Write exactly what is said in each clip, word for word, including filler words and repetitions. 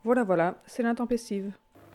Voilà, voilà, c'est l'intempestive.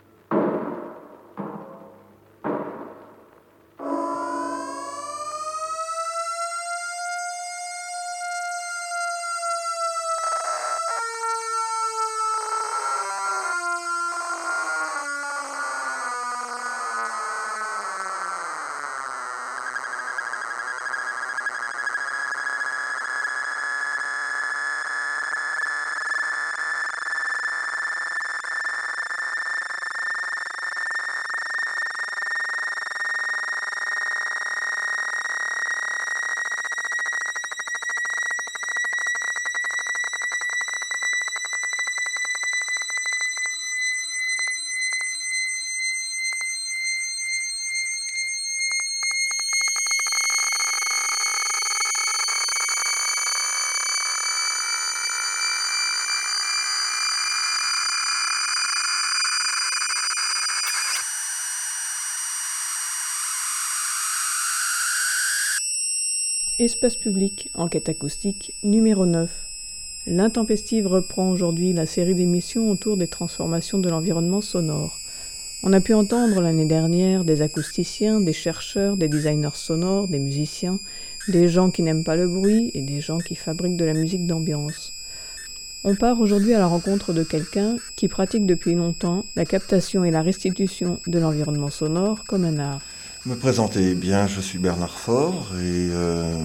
Espace public, enquête acoustique, numéro neuf. L'intempestive reprend aujourd'hui la série d'émissions autour des transformations de l'environnement sonore. On a pu entendre l'année dernière des acousticiens, des chercheurs, des designers sonores, des musiciens, des gens qui n'aiment pas le bruit et des gens qui fabriquent de la musique d'ambiance. On part aujourd'hui à la rencontre de quelqu'un qui pratique depuis longtemps la captation et la restitution de l'environnement sonore comme un art. Me présenter, bien, je suis Bernard Faure et... Euh...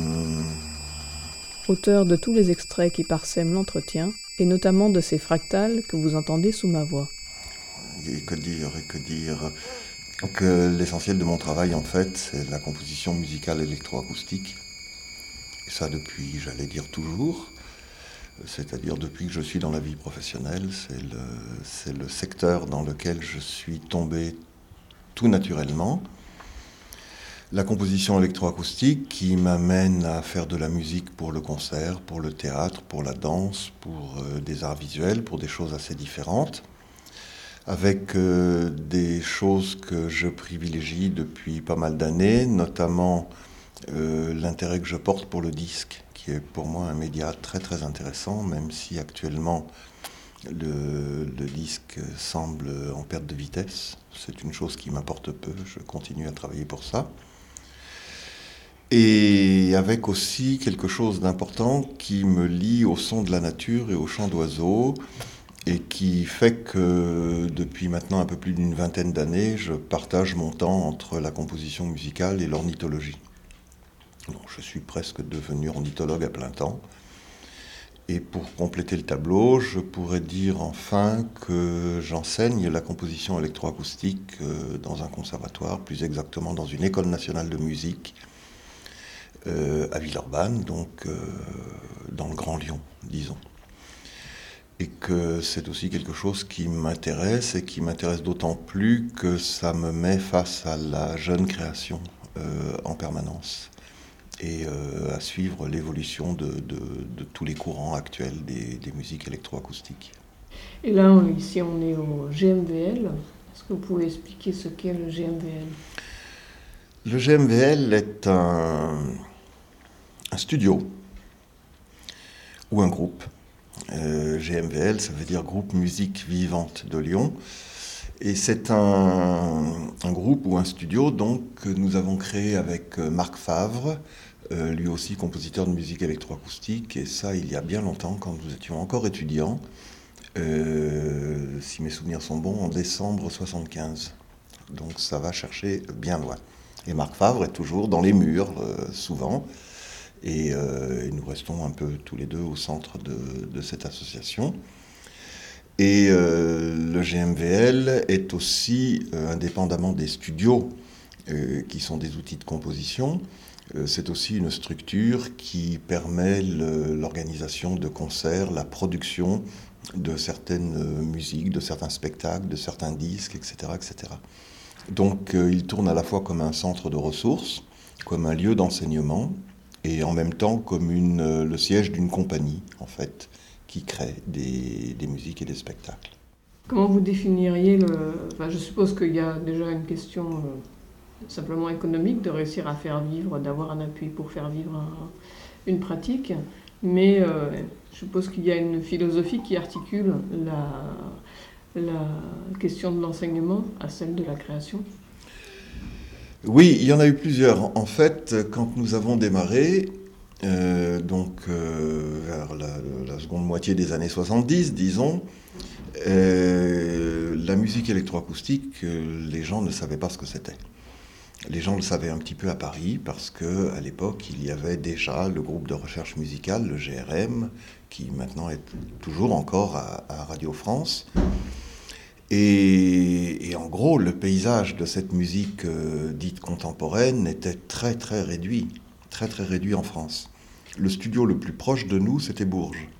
Auteur de tous les extraits qui parsèment l'entretien, et notamment de ces fractales que vous entendez sous ma voix. Et que dire, et que dire que l'essentiel de mon travail, en fait, c'est la composition musicale électroacoustique. Et ça depuis, j'allais dire toujours, c'est-à-dire depuis que je suis dans la vie professionnelle, c'est le, c'est le secteur dans lequel je suis tombé tout naturellement. La composition électroacoustique qui m'amène à faire de la musique pour le concert, pour le théâtre, pour la danse, pour euh, des arts visuels, pour des choses assez différentes, avec euh, des choses que je privilégie depuis pas mal d'années, notamment euh, l'intérêt que je porte pour le disque, qui est pour moi un média très très intéressant, même si actuellement le, le disque semble en perte de vitesse. C'est une chose qui m'importe peu, je continue à travailler pour ça. Et avec aussi quelque chose d'important qui me lie au son de la nature et au chant d'oiseaux, et qui fait que depuis maintenant un peu plus d'une vingtaine d'années, je partage mon temps entre la composition musicale et l'ornithologie. Donc, je suis presque devenu ornithologue à plein temps. Et pour compléter le tableau, je pourrais dire enfin que j'enseigne la composition électroacoustique dans un conservatoire, plus exactement dans une école nationale de musique, Euh, à Villeurbanne, donc euh, dans le Grand Lyon, disons. Et que c'est aussi quelque chose qui m'intéresse et qui m'intéresse d'autant plus que ça me met face à la jeune création euh, en permanence et euh, à suivre l'évolution de, de, de tous les courants actuels des, des musiques électroacoustiques. Et là, ici, on est au G M V L. Est-ce que vous pouvez expliquer ce qu'est le G M V L ? Le G M V L est un, un studio ou un groupe. Euh, G M V L, ça veut dire Groupe Musique Vivante de Lyon. Et c'est un, un groupe ou un studio donc, que nous avons créé avec Marc Favre, euh, lui aussi compositeur de musique électroacoustique, et ça il y a bien longtemps, quand nous étions encore étudiants, euh, si mes souvenirs sont bons, en décembre soixante-quinze. Donc ça va chercher bien loin. Et Marc Favre est toujours dans les murs, euh, souvent, et, euh, et nous restons un peu tous les deux au centre de, de cette association. Et euh, le G M V L est aussi, euh, indépendamment des studios, euh, qui sont des outils de composition, euh, c'est aussi une structure qui permet le, l'organisation de concerts, la production de certaines euh, musiques, de certains spectacles, de certains disques, et cetera, et cetera. Donc euh, il tourne à la fois comme un centre de ressources, comme un lieu d'enseignement, et en même temps comme une, euh, le siège d'une compagnie, en fait, qui crée des, des musiques et des spectacles. Comment vous définiriez le... Enfin, je suppose qu'il y a déjà une question euh, simplement économique, de réussir à faire vivre, d'avoir un appui pour faire vivre un, une pratique, mais euh, je suppose qu'il y a une philosophie qui articule la, la question de l'enseignement à celle de la création? Oui, il y en a eu plusieurs. En fait, quand nous avons démarré, euh, donc euh, vers la, la seconde moitié des années soixante-dix, disons, euh, la musique électroacoustique, euh, les gens ne savaient pas ce que c'était. Les gens le savaient un petit peu à Paris parce qu'à l'époque, il y avait déjà le groupe de recherche musicale, le G R M, qui maintenant est toujours encore à, à Radio France. Et, et en gros, le paysage de cette musique euh, dite contemporaine était très très réduit, très très réduit en France. Le studio le plus proche de nous, c'était Bourges.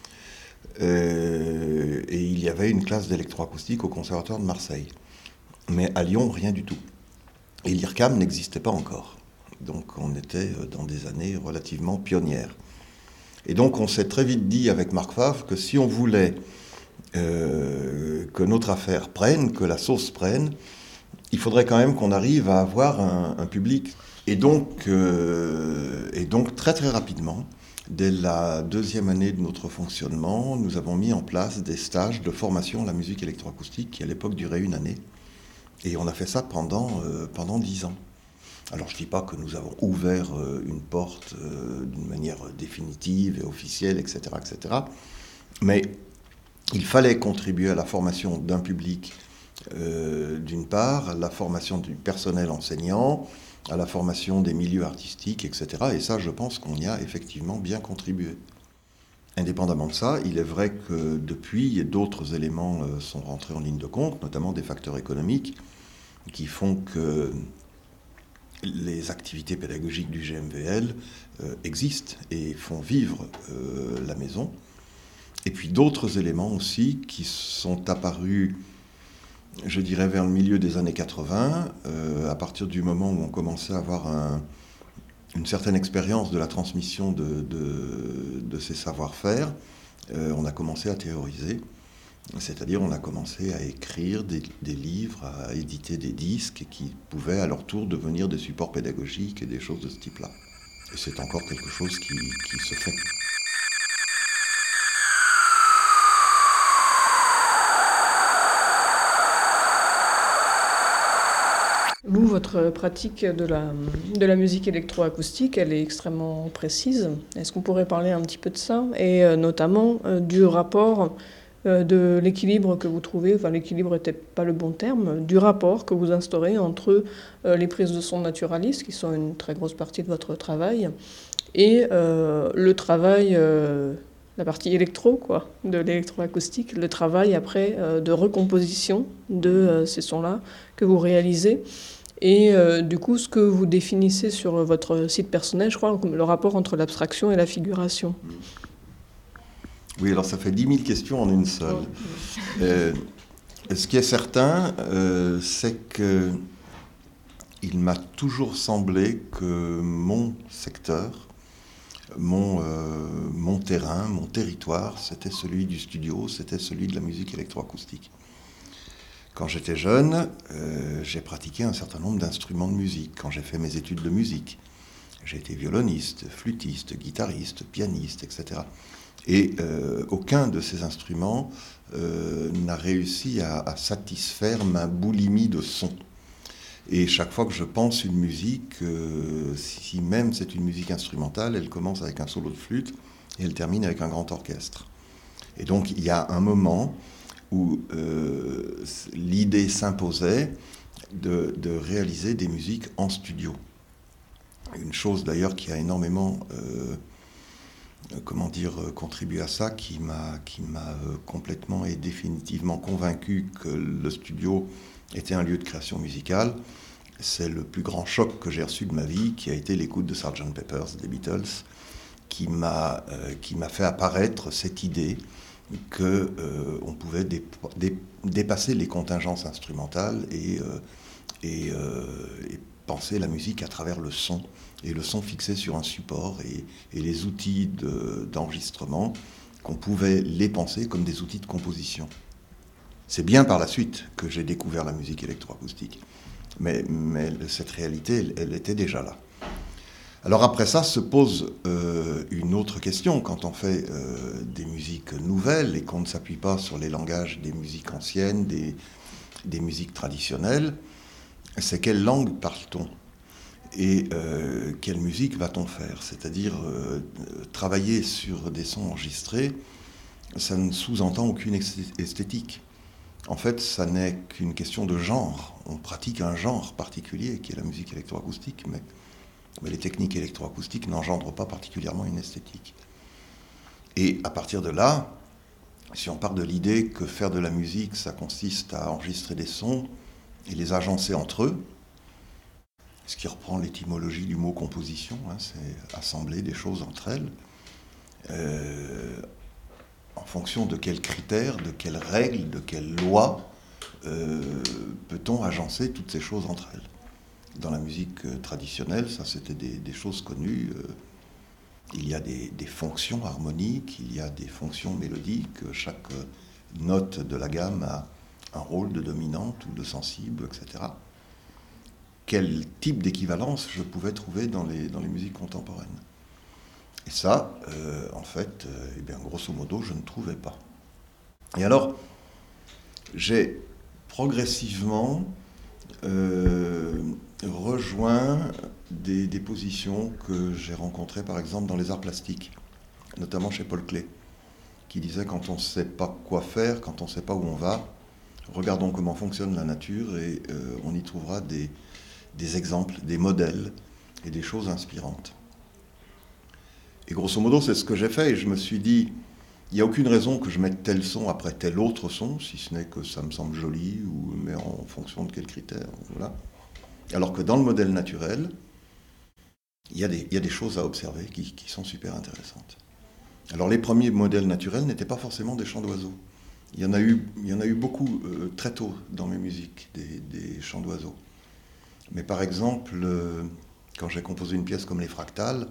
Euh, et il y avait une classe d'électroacoustique au Conservatoire de Marseille. Mais à Lyon, rien du tout. Et l'I R C A M n'existait pas encore. Donc on était dans des années relativement pionnières. Et donc on s'est très vite dit avec Marc Favre que si on voulait euh, que notre affaire prenne, que la sauce prenne, il faudrait quand même qu'on arrive à avoir un, un public. Et donc, euh, et donc très très rapidement, dès la deuxième année de notre fonctionnement, nous avons mis en place des stages de formation à la musique électroacoustique qui à l'époque duraient une année. Et on a fait ça pendant, euh, pendant dix ans. Alors je ne dis pas que nous avons ouvert euh, une porte euh, d'une manière définitive et officielle, et cetera, et cetera. Mais il fallait contribuer à la formation d'un public, euh, d'une part, à la formation du personnel enseignant, à la formation des milieux artistiques, et cetera. Et ça, je pense qu'on y a effectivement bien contribué. Indépendamment de ça, il est vrai que depuis, d'autres éléments euh, sont rentrés en ligne de compte, notamment des facteurs économiques, qui font que les activités pédagogiques du G M V L euh, existent et font vivre euh, la maison. Et puis d'autres éléments aussi qui sont apparus, je dirais, vers le milieu des années quatre-vingts, euh, à partir du moment où on commençait à avoir un, une certaine expérience de la transmission de, de, de ces savoir-faire, euh, on a commencé à théoriser. C'est-à-dire on a commencé à écrire des, des livres, à éditer des disques qui pouvaient à leur tour devenir des supports pédagogiques et des choses de ce type-là. Et c'est encore quelque chose qui, qui se fait. Vous, votre pratique de la, de la musique électroacoustique, elle est extrêmement précise. Est-ce qu'on pourrait parler un petit peu de ça? Et euh, notamment euh, du rapport, euh, de l'équilibre que vous trouvez, enfin l'équilibre n'était pas le bon terme, du rapport que vous instaurez entre euh, les prises de son naturalistes, qui sont une très grosse partie de votre travail, et euh, le travail, euh, la partie électro, quoi, de l'électroacoustique, le travail après euh, de recomposition de euh, ces sons-là que vous réalisez. Et euh, du coup, ce que vous définissez sur votre site personnel, je crois, le rapport entre l'abstraction et la figuration. Oui, alors ça fait dix mille questions en une seule. Oh. Euh, ce qui est certain, euh, c'est que il m'a toujours semblé que mon secteur, mon, euh, mon terrain, mon territoire, c'était celui du studio, c'était celui de la musique électroacoustique. Quand j'étais jeune, euh, j'ai pratiqué un certain nombre d'instruments de musique. Quand j'ai fait mes études de musique, j'ai été violoniste, flûtiste, guitariste, pianiste, et cetera. Et euh, aucun de ces instruments euh, n'a réussi à, à satisfaire ma boulimie de son. Et chaque fois que je pense une musique, euh, si même c'est une musique instrumentale, elle commence avec un solo de flûte et elle termine avec un grand orchestre. Et donc il y a un moment où euh, l'idée s'imposait de, de réaliser des musiques en studio. Une chose d'ailleurs qui a énormément, euh, comment dire, contribué à ça, qui m'a, qui m'a complètement et définitivement convaincu que le studio était un lieu de création musicale. C'est le plus grand choc que j'ai reçu de ma vie, qui a été l'écoute de sergeant Pepper's des Beatles, qui m'a, euh, qui m'a fait apparaître cette idée qu'on euh, pouvait dé, dé, dépasser les contingences instrumentales et, euh, et, euh, et penser la musique à travers le son, et le son fixé sur un support, et, et les outils de, d'enregistrement, qu'on pouvait les penser comme des outils de composition. C'est bien par la suite que j'ai découvert la musique électroacoustique, mais, mais cette réalité, elle, elle était déjà là. Alors après ça se pose euh, une autre question quand on fait euh, des musiques nouvelles et qu'on ne s'appuie pas sur les langages des musiques anciennes, des, des musiques traditionnelles, c'est quelle langue parle-t-on et euh, quelle musique va-t-on faire? C'est-à-dire euh, travailler sur des sons enregistrés, ça ne sous-entend aucune esthétique. En fait, ça n'est qu'une question de genre. On pratique un genre particulier qui est la musique électroacoustique, mais, mais les techniques électroacoustiques n'engendrent pas particulièrement une esthétique. Et à partir de là, si on part de l'idée que faire de la musique, ça consiste à enregistrer des sons et les agencer entre eux, ce qui reprend l'étymologie du mot composition, hein, c'est assembler des choses entre elles, euh, en fonction de quels critères, de quelles règles, de quelles lois euh, peut-on agencer toutes ces choses entre elles. Dans la musique euh, traditionnelle, ça c'était des, des choses connues. Euh, il y a des, des fonctions harmoniques, il y a des fonctions mélodiques, chaque note de la gamme a un rôle de dominante ou de sensible, et cetera. Quel type d'équivalence je pouvais trouver dans les, dans les musiques contemporaines? Et ça, euh, en fait, euh, eh bien, grosso modo, je ne trouvais pas. Et alors, j'ai progressivement euh, rejoint des, des positions que j'ai rencontrées, par exemple, dans les arts plastiques, notamment chez Paul Klee, qui disait quand on ne sait pas quoi faire, quand on ne sait pas où on va, regardons comment fonctionne la nature et euh, on y trouvera des, des exemples, des modèles et des choses inspirantes. Et grosso modo, c'est ce que j'ai fait et je me suis dit, il n'y a aucune raison que je mette tel son après tel autre son, si ce n'est que ça me semble joli, ou, mais en fonction de quels critères. Voilà. Alors que dans le modèle naturel, il y a des, il y a des choses à observer qui, qui sont super intéressantes. Alors les premiers modèles naturels n'étaient pas forcément des chants d'oiseaux. Il y en a eu, il y en a eu beaucoup euh, très tôt dans mes musiques, des, des chants d'oiseaux. Mais par exemple, euh, quand j'ai composé une pièce comme Les Fractales,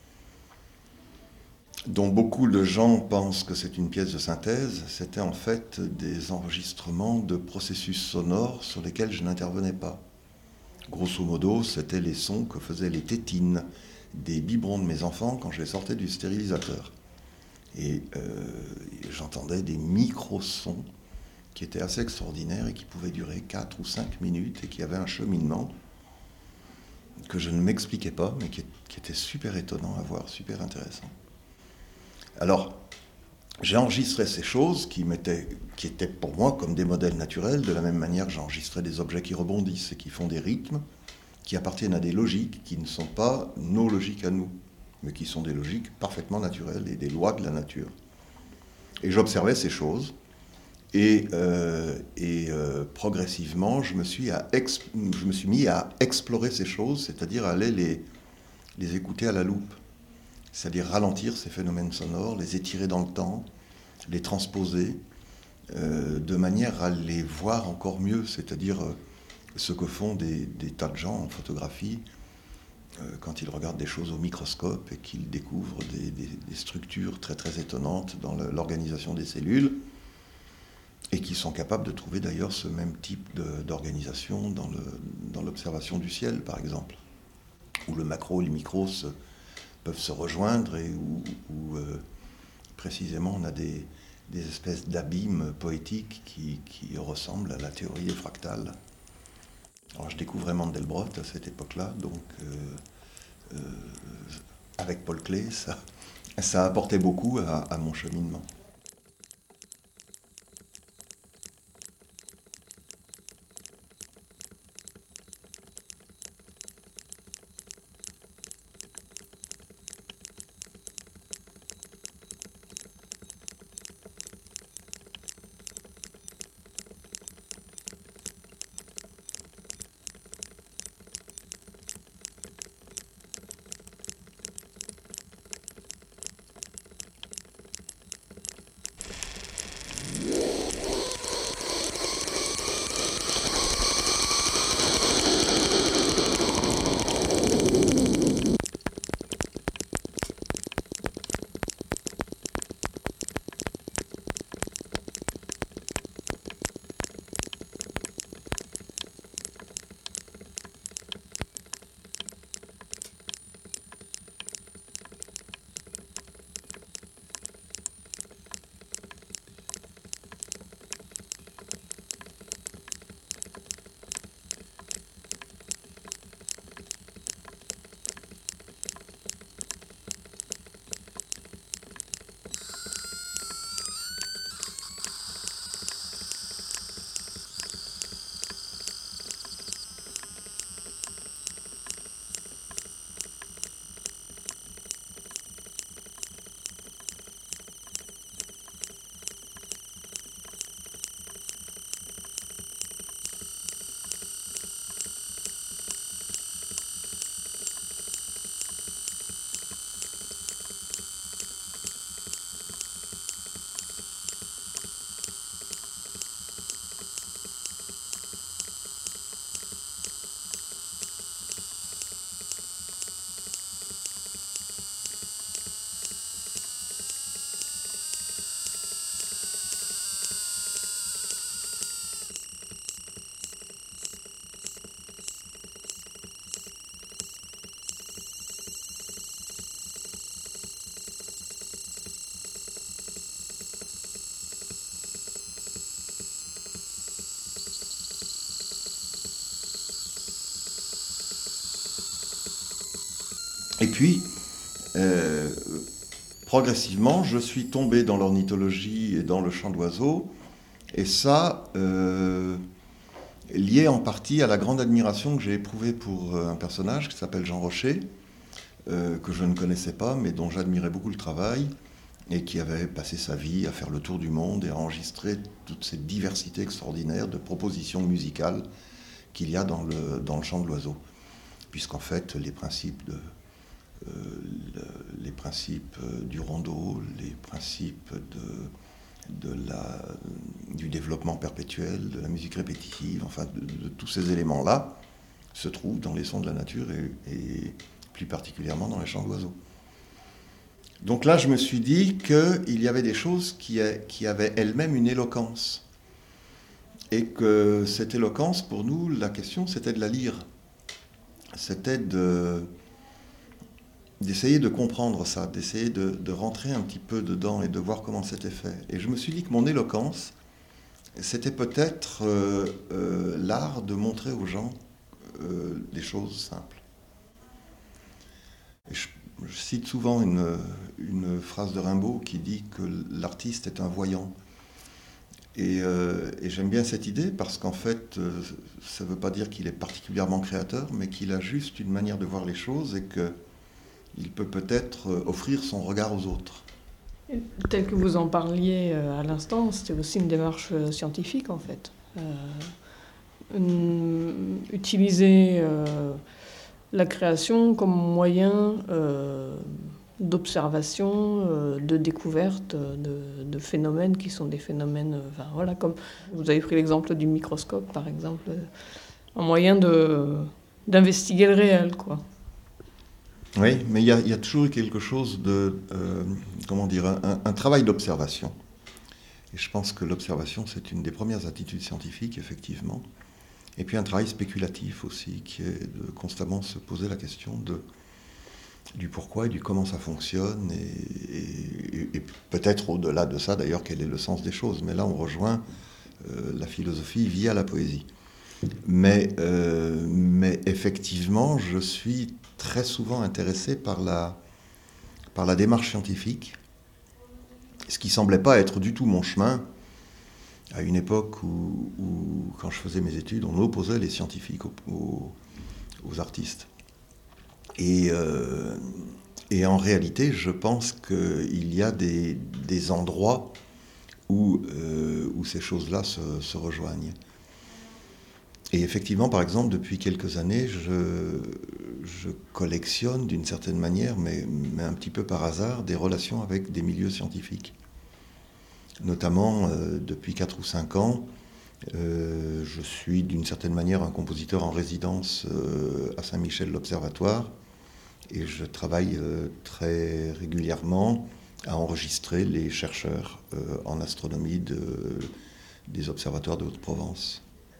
dont beaucoup de gens pensent que c'est une pièce de synthèse, c'était en fait des enregistrements de processus sonores sur lesquels je n'intervenais pas. Grosso modo, c'était les sons que faisaient les tétines des biberons de mes enfants quand je les sortais du stérilisateur. Et euh, j'entendais des micro-sons qui étaient assez extraordinaires et qui pouvaient durer quatre ou cinq minutes et qui avaient un cheminement que je ne m'expliquais pas, mais qui, qui était super étonnant à voir, super intéressant. Alors, j'ai enregistré ces choses qui, qui étaient pour moi comme des modèles naturels, de la même manière que j'enregistrais des objets qui rebondissent et qui font des rythmes, qui appartiennent à des logiques qui ne sont pas nos logiques à nous, mais qui sont des logiques parfaitement naturelles et des lois de la nature. Et j'observais ces choses, et, euh, et euh, progressivement, je me, suis à je me suis mis à explorer ces choses, c'est-à-dire à aller les, les écouter à la loupe. C'est-à-dire ralentir ces phénomènes sonores, les étirer dans le temps, les transposer, euh, de manière à les voir encore mieux, c'est-à-dire euh, ce que font des, des tas de gens en photographie euh, quand ils regardent des choses au microscope et qu'ils découvrent des, des, des structures très très étonnantes dans le, l'organisation des cellules, et qui sont capables de trouver d'ailleurs ce même type de, d'organisation dans, le, dans l'observation du ciel, par exemple, où le macro et le micro se peuvent se rejoindre et où, où euh, précisément on a des, des espèces d'abîmes poétiques qui, qui ressemblent à la théorie des fractales. Alors je découvrais Mandelbrot à cette époque-là, donc euh, euh, avec Paul Klee, ça, ça a apporté beaucoup à, à mon cheminement. Et puis, euh, progressivement, je suis tombé dans l'ornithologie et dans le chant d'oiseaux, et ça, euh, lié en partie à la grande admiration que j'ai éprouvée pour un personnage qui s'appelle Jean Rocher, euh, que je ne connaissais pas, mais dont j'admirais beaucoup le travail, et qui avait passé sa vie à faire le tour du monde et à enregistrer toute cette diversité extraordinaire de propositions musicales qu'il y a dans le, dans le chant de l'oiseau. Puisqu'en fait, les principes, de, euh, le, les principes du rondeau, les principes de, de la, du développement perpétuel, de la musique répétitive, enfin de, de tous ces éléments-là, se trouvent dans les sons de la nature et, et plus particulièrement dans les chants d'oiseaux. Donc là, je me suis dit qu'il y avait des choses qui, qui avaient elles-mêmes une éloquence. Et que cette éloquence, pour nous, la question, c'était de la lire. C'était de, d'essayer de comprendre ça, d'essayer de, de rentrer un petit peu dedans et de voir comment c'était fait. Et je me suis dit que mon éloquence, c'était peut-être euh, euh, l'art de montrer aux gens euh, des choses simples. Et je, je cite souvent une, une phrase de Rimbaud qui dit que l'artiste est un voyant. Et, euh, et j'aime bien cette idée parce qu'en fait, euh, ça ne veut pas dire qu'il est particulièrement créateur, mais qu'il a juste une manière de voir les choses et qu'il peut peut-être offrir son regard aux autres. Tel que vous en parliez à l'instant, c'était aussi une démarche scientifique en fait. Euh, une, utiliser euh, la création comme moyen euh, d'observation, euh, de découverte de, de phénomènes qui sont des phénomènes, euh, enfin, voilà, comme vous avez pris l'exemple du microscope par exemple, un moyen de, d'investiguer le réel, quoi. Oui, mais il y, y a toujours eu quelque chose de, euh, comment dire, un, un travail d'observation. Et je pense que l'observation, c'est une des premières attitudes scientifiques, effectivement. Et puis un travail spéculatif aussi, qui est de constamment se poser la question de du pourquoi et du comment ça fonctionne, et, et, et peut-être au-delà de ça, d'ailleurs, quel est le sens des choses. Mais là, on rejoint euh, la philosophie via la poésie. Mais, euh, mais effectivement, je suis très souvent intéressé par la, par la démarche scientifique, ce qui ne semblait pas être du tout mon chemin, à une époque où, où quand je faisais mes études, on opposait les scientifiques aux, aux, aux artistes. Et, euh, et en réalité, je pense qu'il y a des, des endroits où, euh, où ces choses-là se, se rejoignent. Et effectivement, par exemple, depuis quelques années, je, je collectionne d'une certaine manière, mais, mais un petit peu par hasard, des relations avec des milieux scientifiques. Notamment, euh, depuis quatre ou cinq ans, euh, je suis d'une certaine manière un compositeur en résidence euh, à Saint-Michel-l'Observatoire. Et je travaille euh, très régulièrement à enregistrer les chercheurs euh, en astronomie de, des observatoires de Haute-Provence.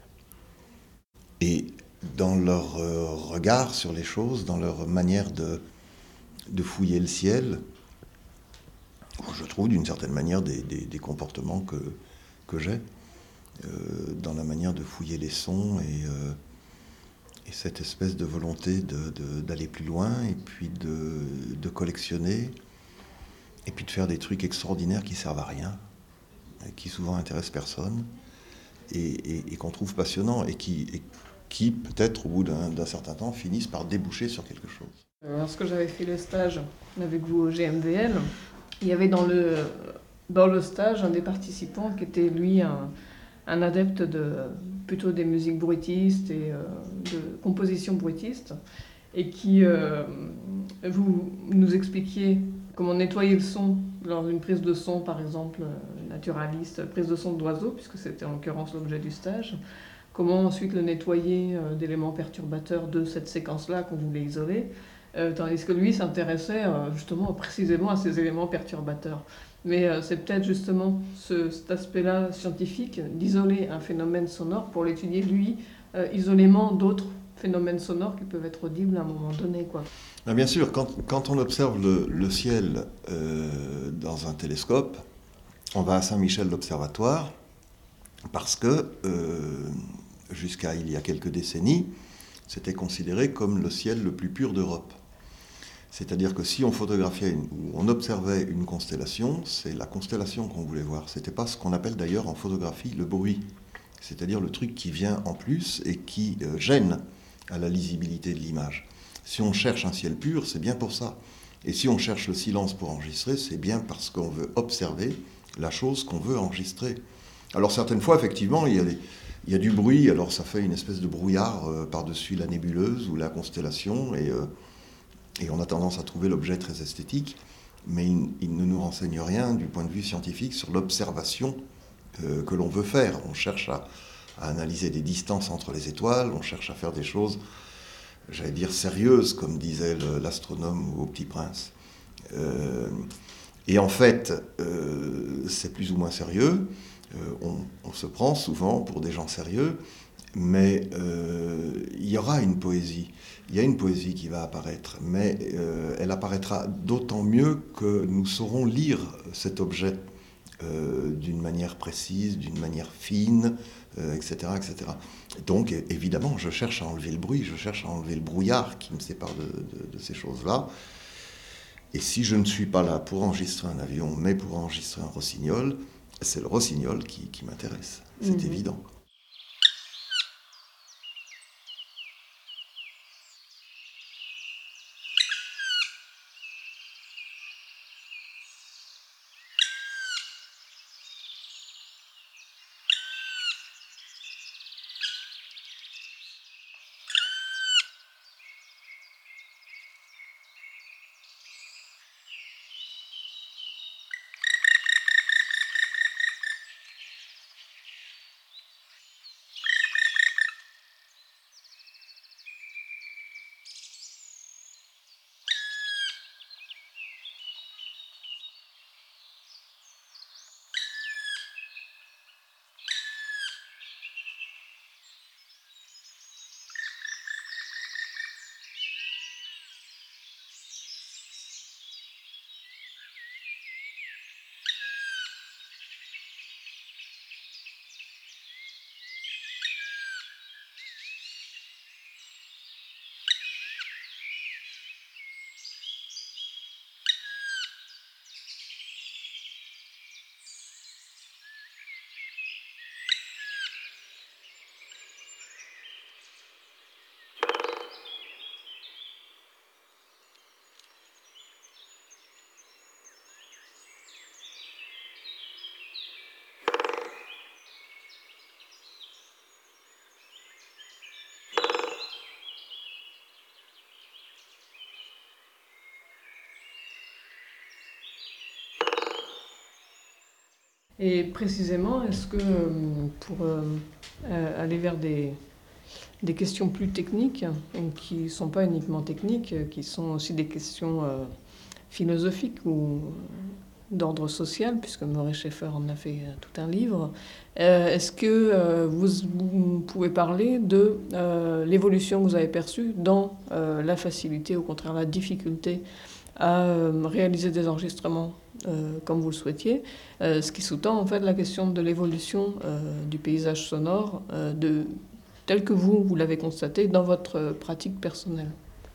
Et dans leur euh, regard sur les choses, dans leur manière de, de fouiller le ciel, je trouve d'une certaine manière des, des, des comportements que, que j'ai, euh, dans la manière de fouiller les sons et... Euh, Et cette espèce de volonté de, de, d'aller plus loin, et puis de, de collectionner, et puis de faire des trucs extraordinaires qui servent à rien, qui souvent intéressent personne, et, et, et qu'on trouve passionnants, et qui, et qui peut-être au bout d'un, d'un certain temps finissent par déboucher sur quelque chose. Lorsque j'avais fait le stage avec vous au G M V L, il y avait dans le, dans le stage un des participants qui était lui un, un adepte de... plutôt des musiques bruitistes et euh, de composition bruitiste, et qui, euh, vous nous expliquiez comment nettoyer le son lors d'une prise de son, par exemple, naturaliste, prise de son d'oiseau, puisque c'était en l'occurrence l'objet du stage, comment ensuite le nettoyer euh, d'éléments perturbateurs de cette séquence-là qu'on voulait isoler, euh, tandis que lui s'intéressait euh, justement précisément à ces éléments perturbateurs. Mais euh, c'est peut-être justement ce, cet aspect-là scientifique, d'isoler un phénomène sonore pour l'étudier, lui, euh, isolément d'autres phénomènes sonores qui peuvent être audibles à un moment donné, quoi. Ah, bien sûr, quand, quand on observe le, le ciel euh, dans un télescope, on va à Saint-Michel-l'Observatoire, parce que euh, jusqu'à il y a quelques décennies, c'était considéré comme le ciel le plus pur d'Europe. C'est-à-dire que si on photographiait une, ou on observait une constellation, c'est la constellation qu'on voulait voir. Ce n'était pas ce qu'on appelle d'ailleurs en photographie le bruit. C'est-à-dire le truc qui vient en plus et qui euh, gêne à la lisibilité de l'image. Si on cherche un ciel pur, c'est bien pour ça. Et si on cherche le silence pour enregistrer, c'est bien parce qu'on veut observer la chose qu'on veut enregistrer. Alors certaines fois, effectivement, il y a, des, il y a du bruit, alors ça fait une espèce de brouillard euh, par-dessus la nébuleuse ou la constellation, et, euh, et on a tendance à trouver l'objet très esthétique, mais il, il ne nous renseigne rien du point de vue scientifique sur l'observation euh, que l'on veut faire. On cherche à, à analyser des distances entre les étoiles, on cherche à faire des choses, j'allais dire sérieuses, comme disait le, l'astronome au Petit Prince. Euh, et en fait, euh, c'est plus ou moins sérieux. Euh, on, on se prend souvent pour des gens sérieux, mais euh, il y aura une poésie. Il y a une poésie qui va apparaître, mais euh, elle apparaîtra d'autant mieux que nous saurons lire cet objet euh, d'une manière précise, d'une manière fine, euh, et cetera, et cetera. Donc, évidemment, je cherche à enlever le bruit, je cherche à enlever le brouillard qui me sépare de, de, de ces choses-là. Et si je ne suis pas là pour enregistrer un avion, mais pour enregistrer un rossignol, c'est le rossignol qui, qui m'intéresse. C'est mmh. évident. Et précisément, est-ce que pour euh, aller vers des, des questions plus techniques, qui ne sont pas uniquement techniques, qui sont aussi des questions euh, philosophiques ou d'ordre social, puisque Murray Schafer en a fait tout un livre, euh, est-ce que euh, vous, vous pouvez parler de euh, l'évolution que vous avez perçue dans euh, la facilité, au contraire la difficulté à euh, réaliser des enregistrements euh, comme vous le souhaitiez, euh, ce qui sous-tend en fait la question de l'évolution euh, du paysage sonore euh, de, tel que vous, vous l'avez constaté dans votre pratique personnelle.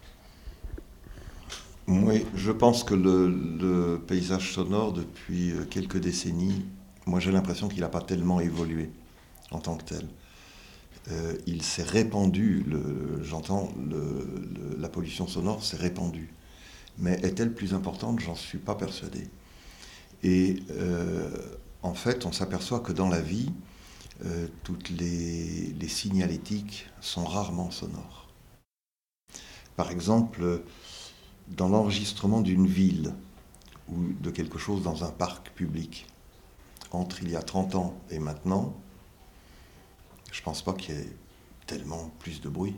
Oui, je pense que le, le paysage sonore depuis quelques décennies, moi j'ai l'impression qu'il n'a pas tellement évolué en tant que tel. Euh, il s'est répandu, le, j'entends, le, le, la pollution sonore s'est répandue. Mais est-elle plus importante? J'en suis pas persuadé. Et euh, en fait, on s'aperçoit que dans la vie, euh, toutes les, les signalétiques sont rarement sonores. Par exemple, dans l'enregistrement d'une ville ou de quelque chose dans un parc public, entre il y a trente ans et maintenant, je pense pas qu'il y ait tellement plus de bruit.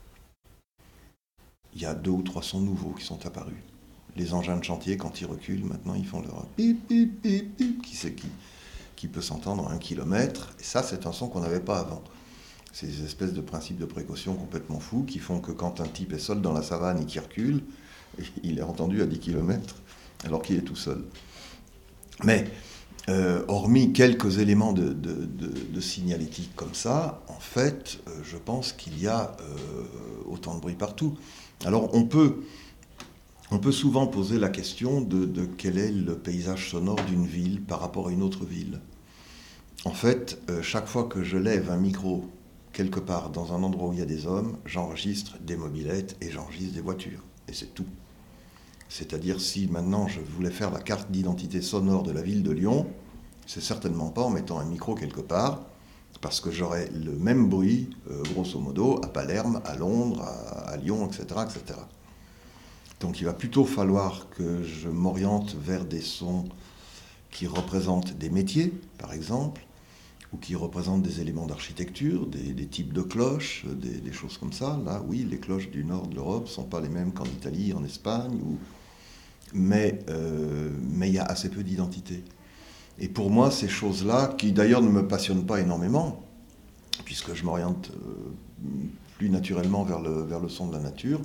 Il y a deux ou trois sons nouveaux qui sont apparus. Les engins de chantier, quand ils reculent, maintenant, ils font leur pip, pip, pip, pip, qui, c'est qui, qui peut s'entendre à un kilomètre. Et ça, c'est un son qu'on n'avait pas avant. C'est des espèces de principes de précaution complètement fous qui font que quand un type est seul dans la savane et qu'il recule, il est entendu à dix kilomètres, alors qu'il est tout seul. Mais, euh, hormis quelques éléments de, de, de, de signalétique comme ça, en fait, euh, je pense qu'il y a euh, autant de bruit partout. Alors, on peut... On peut souvent poser la question de, de quel est le paysage sonore d'une ville par rapport à une autre ville. En fait, euh, chaque fois que je lève un micro quelque part dans un endroit où il y a des hommes, j'enregistre des mobylettes et j'enregistre des voitures. Et c'est tout. C'est-à-dire, si maintenant je voulais faire la carte d'identité sonore de la ville de Lyon, c'est certainement pas en mettant un micro quelque part, parce que j'aurais le même bruit, euh, grosso modo, à Palerme, à Londres, à, à Lyon, et cetera, et cetera. Donc il va plutôt falloir que je m'oriente vers des sons qui représentent des métiers, par exemple, ou qui représentent des éléments d'architecture, des, des types de cloches, des, des choses comme ça. Là, oui, les cloches du nord de l'Europe ne sont pas les mêmes qu'en Italie, en Espagne, ou... mais euh, mais il y a assez peu d'identité. Et pour moi, ces choses-là, qui d'ailleurs ne me passionnent pas énormément, puisque je m'oriente euh, plus naturellement vers le, vers le son de la nature,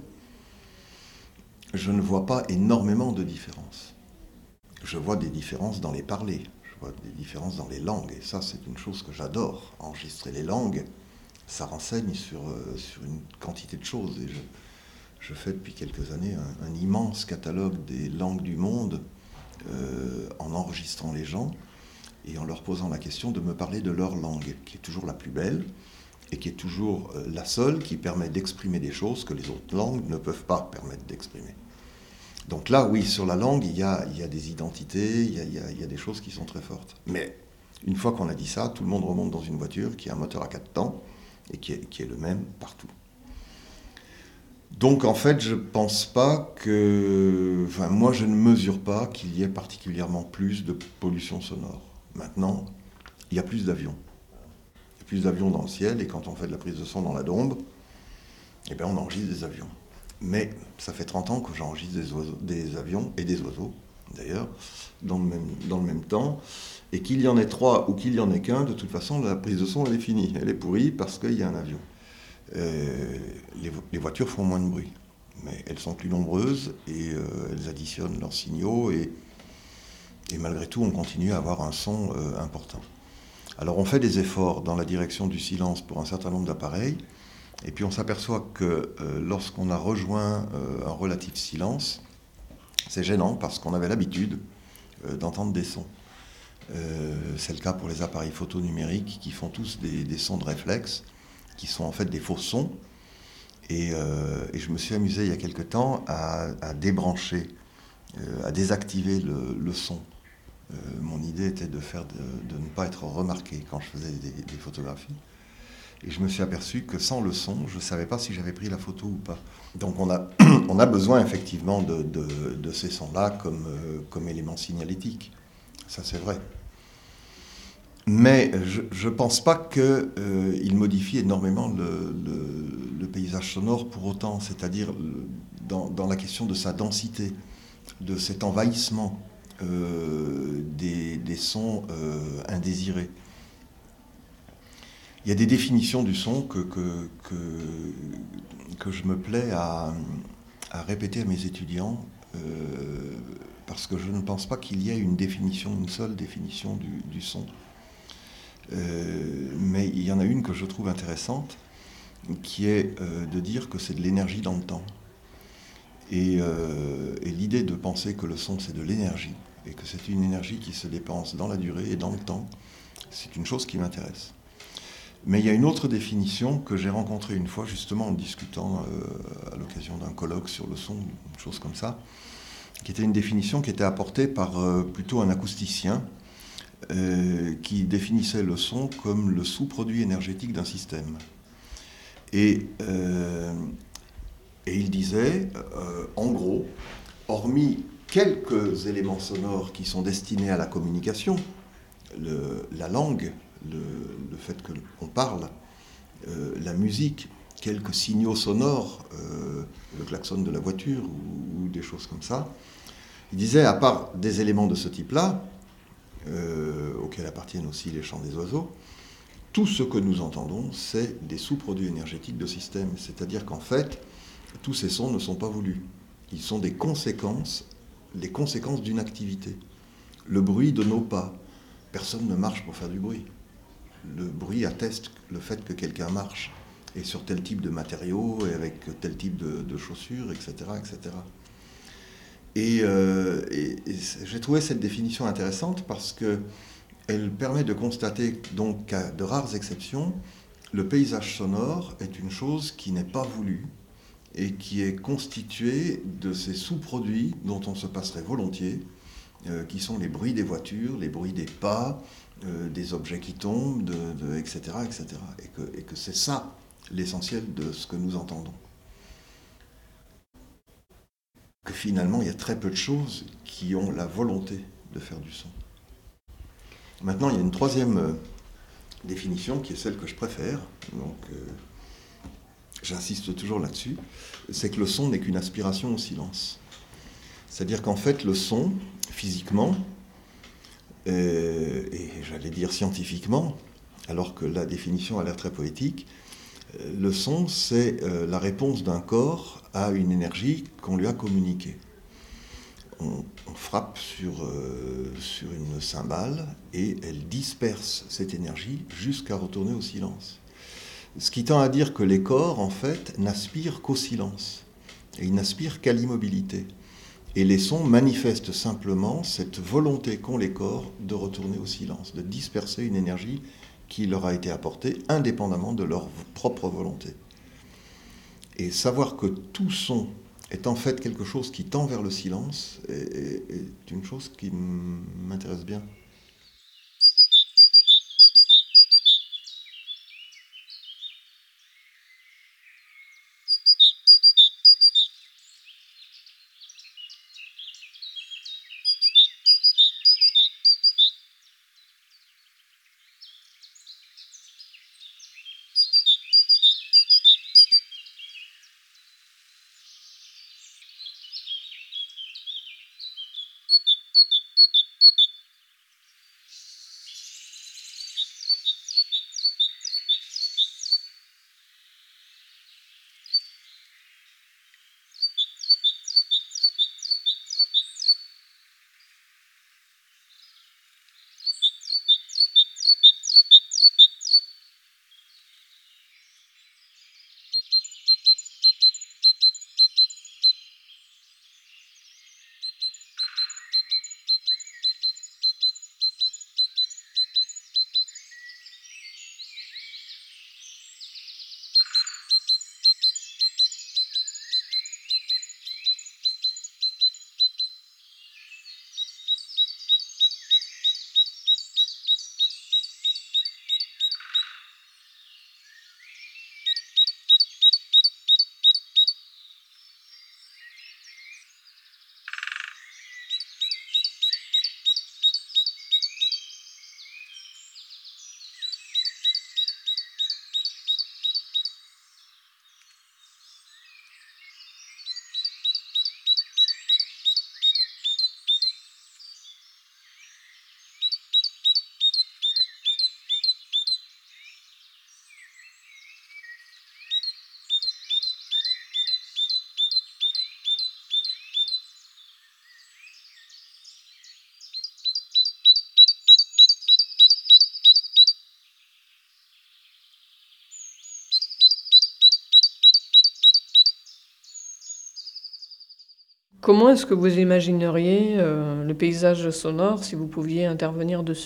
je ne vois pas énormément de différences. Je vois des différences dans les parlers, je vois des différences dans les langues, et ça c'est une chose que j'adore. Enregistrer les langues, ça renseigne sur, euh, sur une quantité de choses, et je, je fais depuis quelques années un, un immense catalogue des langues du monde, euh, en enregistrant les gens, et en leur posant la question de me parler de leur langue, qui est toujours la plus belle, et qui est toujours euh, la seule qui permet d'exprimer des choses que les autres langues ne peuvent pas permettre d'exprimer. Donc là, oui, sur la langue, il y a, il y a des identités, il y a, il y a, il y a des choses qui sont très fortes. Mais une fois qu'on a dit ça, tout le monde remonte dans une voiture qui a un moteur à quatre temps et qui est, qui est le même partout. Donc en fait, je ne pense pas que... Enfin, moi, je ne mesure pas qu'il y ait particulièrement plus de pollution sonore. Maintenant, il y a plus d'avions. Il y a plus d'avions dans le ciel, et quand on fait de la prise de son dans la Dombe, eh bien, on enregistre des avions. Mais ça fait trente ans que j'enregistre des, oiseaux, des avions, et des oiseaux, d'ailleurs, dans le même, dans le même temps. Et qu'il y en ait trois ou qu'il y en ait qu'un, de toute façon, la prise de son, elle est finie. Elle est pourrie parce qu'il y a un avion. Euh, les, les voitures font moins de bruit, mais elles sont plus nombreuses et euh, elles additionnent leurs signaux. Et, et malgré tout, on continue à avoir un son euh, important. Alors on fait des efforts dans la direction du silence pour un certain nombre d'appareils. Et puis on s'aperçoit que euh, lorsqu'on a rejoint euh, un relatif silence, c'est gênant parce qu'on avait l'habitude euh, d'entendre des sons. Euh, c'est le cas pour les appareils photo numériques qui font tous des, des sons de réflexe, qui sont en fait des faux sons. Et, euh, et je me suis amusé il y a quelque temps à, à débrancher, euh, à désactiver le, le son. Euh, mon idée était de, faire de, de ne pas être remarqué quand je faisais des, des photographies. Et je me suis aperçu que sans le son, je ne savais pas si j'avais pris la photo ou pas. Donc on a, on a besoin effectivement de, de, de ces sons-là comme, euh, comme éléments signalétiques. Ça, c'est vrai. Mais je ne pense pas qu'il euh, modifie énormément le, le, le paysage sonore pour autant, c'est-à-dire dans, dans la question de sa densité, de cet envahissement euh, des, des sons euh, indésirés. Il y a des définitions du son que, que, que, que je me plais à, à répéter à mes étudiants, euh, parce que je ne pense pas qu'il y ait une définition, une seule définition du, du son. Euh, mais il y en a une que je trouve intéressante, qui est euh, de dire que c'est de l'énergie dans le temps. Et, euh, et l'idée de penser que le son c'est de l'énergie, et que c'est une énergie qui se dépense dans la durée et dans le temps, c'est une chose qui m'intéresse. Mais il y a une autre définition que j'ai rencontrée une fois, justement en discutant euh, à l'occasion d'un colloque sur le son, une chose comme ça, qui était une définition qui était apportée par euh, plutôt un acousticien, euh, qui définissait le son comme le sous-produit énergétique d'un système. Et, euh, et il disait, euh, en gros, hormis quelques éléments sonores qui sont destinés à la communication, le, la langue, Le, le fait qu'on parle, euh, la musique, quelques signaux sonores, euh, le klaxon de la voiture ou, ou des choses comme ça. Il disait, à part des éléments de ce type-là, euh, auxquels appartiennent aussi les chants des oiseaux, tout ce que nous entendons, c'est des sous-produits énergétiques de système. C'est-à-dire qu'en fait, tous ces sons ne sont pas voulus. Ils sont des conséquences, les conséquences d'une activité. Le bruit de nos pas. Personne ne marche pour faire du bruit. Le bruit atteste le fait que quelqu'un marche, et sur tel type de matériaux, et avec tel type de, de chaussures, et cetera, et cetera. Et, euh, et, et j'ai trouvé cette définition intéressante parce qu'elle permet de constater, donc qu'à de rares exceptions, le paysage sonore est une chose qui n'est pas voulue et qui est constituée de ces sous-produits dont on se passerait volontiers, euh, qui sont les bruits des voitures, les bruits des pas, euh, des objets qui tombent, de, de, et cetera, et cetera. Et que, et que c'est ça l'essentiel de ce que nous entendons. Que finalement, il y a très peu de choses qui ont la volonté de faire du son. Maintenant, il y a une troisième euh, définition qui est celle que je préfère, donc euh, j'insiste toujours là-dessus, c'est que le son n'est qu'une aspiration au silence. C'est-à-dire qu'en fait, le son, physiquement, euh, et j'allais dire scientifiquement, alors que la définition a l'air très poétique, euh, le son, c'est euh, la réponse d'un corps à une énergie qu'on lui a communiquée. On, on frappe sur, euh, sur une cymbale et elle disperse cette énergie jusqu'à retourner au silence. Ce qui tend à dire que les corps, en fait, n'aspirent qu'au silence. Et ils n'aspirent qu'à l'immobilité. Et les sons manifestent simplement cette volonté qu'ont les corps de retourner au silence, de disperser une énergie qui leur a été apportée indépendamment de leur propre volonté. Et savoir que tout son est en fait quelque chose qui tend vers le silence est, est, est une chose qui m'intéresse bien. Comment est-ce que vous imagineriez euh, le paysage sonore si vous pouviez intervenir dessus ?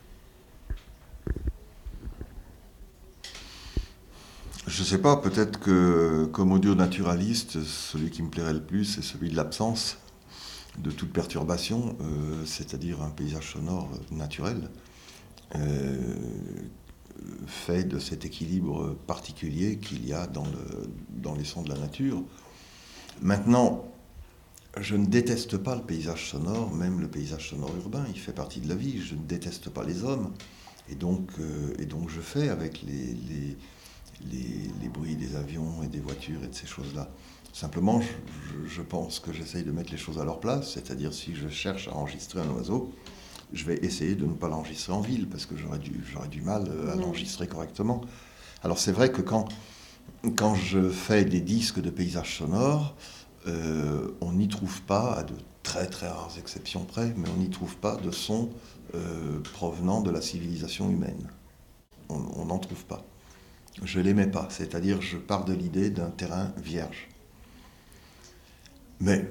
Je ne sais pas, peut-être que comme audio-naturaliste, celui qui me plairait le plus, c'est celui de l'absence de toute perturbation, euh, c'est-à-dire un paysage sonore naturel, euh, fait de cet équilibre particulier qu'il y a dans, le, dans les sons de la nature. Maintenant, je ne déteste pas le paysage sonore, même le paysage sonore urbain, il fait partie de la vie. Je ne déteste pas les hommes, et donc, euh, et donc je fais avec les, les, les, les bruits des avions et des voitures et de ces choses-là. Simplement, je, je pense que j'essaye de mettre les choses à leur place, c'est-à-dire si je cherche à enregistrer un oiseau, je vais essayer de ne pas l'enregistrer en ville, parce que j'aurais du, j'aurais du mal à l'enregistrer correctement. Alors c'est vrai que quand, quand je fais des disques de paysages sonores, euh, on n'y trouve pas, à de très très rares exceptions près, mais on n'y trouve pas de sons euh, provenant de la civilisation humaine. On n'en trouve pas. Je ne les mets pas, c'est-à-dire je pars de l'idée d'un terrain vierge. Mais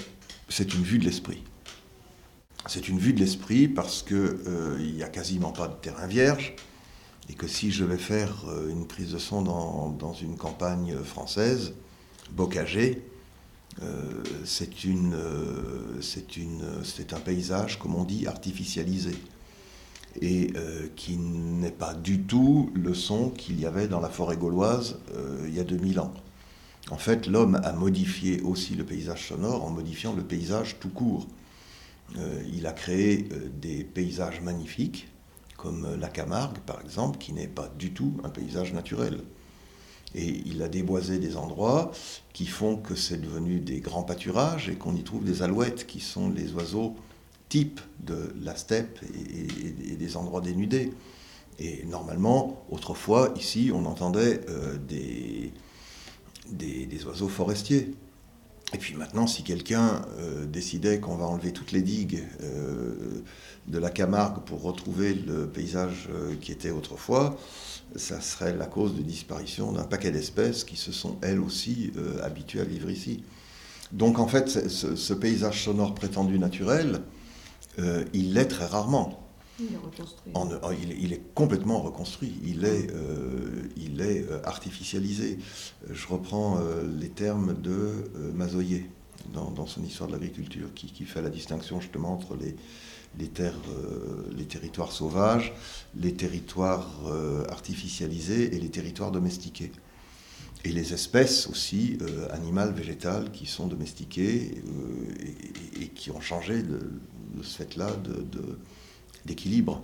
c'est une vue de l'esprit. C'est une vue de l'esprit parce qu'il euh, n'y a quasiment pas de terrain vierge, et que si je vais faire euh, une prise de son dans, dans une campagne française, bocagée, euh, c'est, une, euh, c'est, une, c'est un paysage, comme on dit, artificialisé, et euh, qui n'est pas du tout le son qu'il y avait dans la forêt gauloise euh, il y a deux mille ans. En fait, l'homme a modifié aussi le paysage sonore en modifiant le paysage tout court. Euh, il a créé euh, des paysages magnifiques, comme la Camargue, par exemple, qui n'est pas du tout un paysage naturel. Et il a déboisé des endroits qui font que c'est devenu des grands pâturages et qu'on y trouve des alouettes, qui sont les oiseaux types de la steppe et, et, et des endroits dénudés. Et normalement, autrefois, ici, on entendait euh, des... Des, des oiseaux forestiers. Et puis maintenant, si quelqu'un euh, décidait qu'on va enlever toutes les digues euh, de la Camargue pour retrouver le paysage euh, qui était autrefois, ça serait la cause de disparition d'un paquet d'espèces qui se sont elles aussi euh, habituées à vivre ici. Donc en fait, ce, ce paysage sonore prétendu naturel, euh, il l'est très rarement. Il est reconstruit. En, il, il est complètement reconstruit, il est, euh, il est euh, artificialisé. Je reprends euh, les termes de euh, Mazoyer dans, dans son histoire de l'agriculture, qui, qui fait la distinction justement entre les, les, terres, euh, les territoires sauvages, les territoires euh, artificialisés et les territoires domestiqués. Et les espèces aussi, euh, animales, végétales, qui sont domestiquées euh, et, et, et qui ont changé de, de ce fait-là de... de d'équilibre.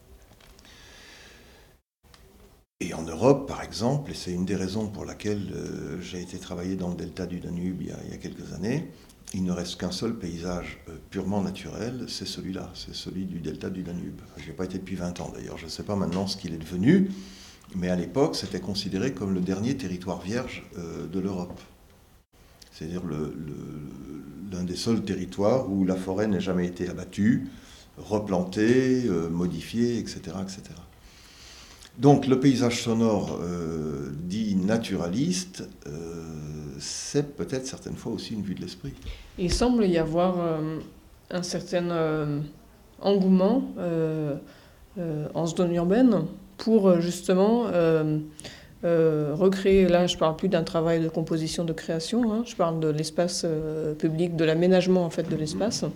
Et en Europe, par exemple, et c'est une des raisons pour laquelle euh, j'ai été travailler dans le delta du Danube il y a, il y a quelques années, il ne reste qu'un seul paysage euh, purement naturel, c'est celui-là, c'est celui du delta du Danube. Je n'y ai pas été depuis vingt ans d'ailleurs, je ne sais pas maintenant ce qu'il est devenu, mais à l'époque, c'était considéré comme le dernier territoire vierge euh, de l'Europe. C'est-à-dire le, le, l'un des seuls territoires où la forêt n'a jamais été abattue, replanté, euh, modifié, et cetera, et cetera. Donc le paysage sonore euh, dit naturaliste, euh, c'est peut-être certaines fois aussi une vue de l'esprit. Il semble y avoir euh, un certain euh, engouement euh, euh, en zone urbaine pour justement euh, euh, recréer, là je parle plus d'un travail de composition, de création, hein, je parle de l'espace euh, public, de l'aménagement en fait de l'espace.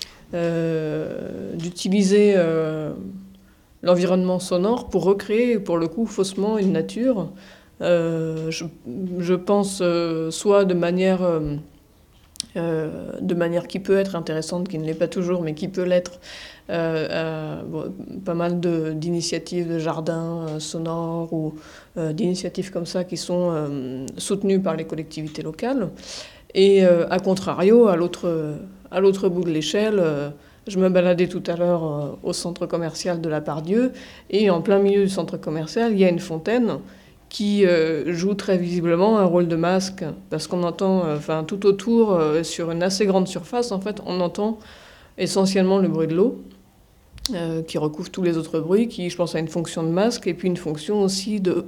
Euh, d'utiliser euh, l'environnement sonore pour recréer, pour le coup, faussement une nature. Euh, je, je pense euh, soit de manière, euh, euh, de manière qui peut être intéressante, qui ne l'est pas toujours, mais qui peut l'être. Euh, euh, bon, pas mal de, d'initiatives de jardins euh, sonores ou euh, d'initiatives comme ça qui sont euh, soutenues par les collectivités locales. Et euh, à contrario, à l'autre, à l'autre bout de l'échelle, euh, je me baladais tout à l'heure euh, au centre commercial de la Part-Dieu, et en plein milieu du centre commercial, il y a une fontaine qui euh, joue très visiblement un rôle de masque, parce qu'on entend, euh, enfin tout autour, euh, sur une assez grande surface, en fait, on entend essentiellement le bruit de l'eau, euh, qui recouvre tous les autres bruits, qui, je pense, a une fonction de masque, et puis une fonction aussi de...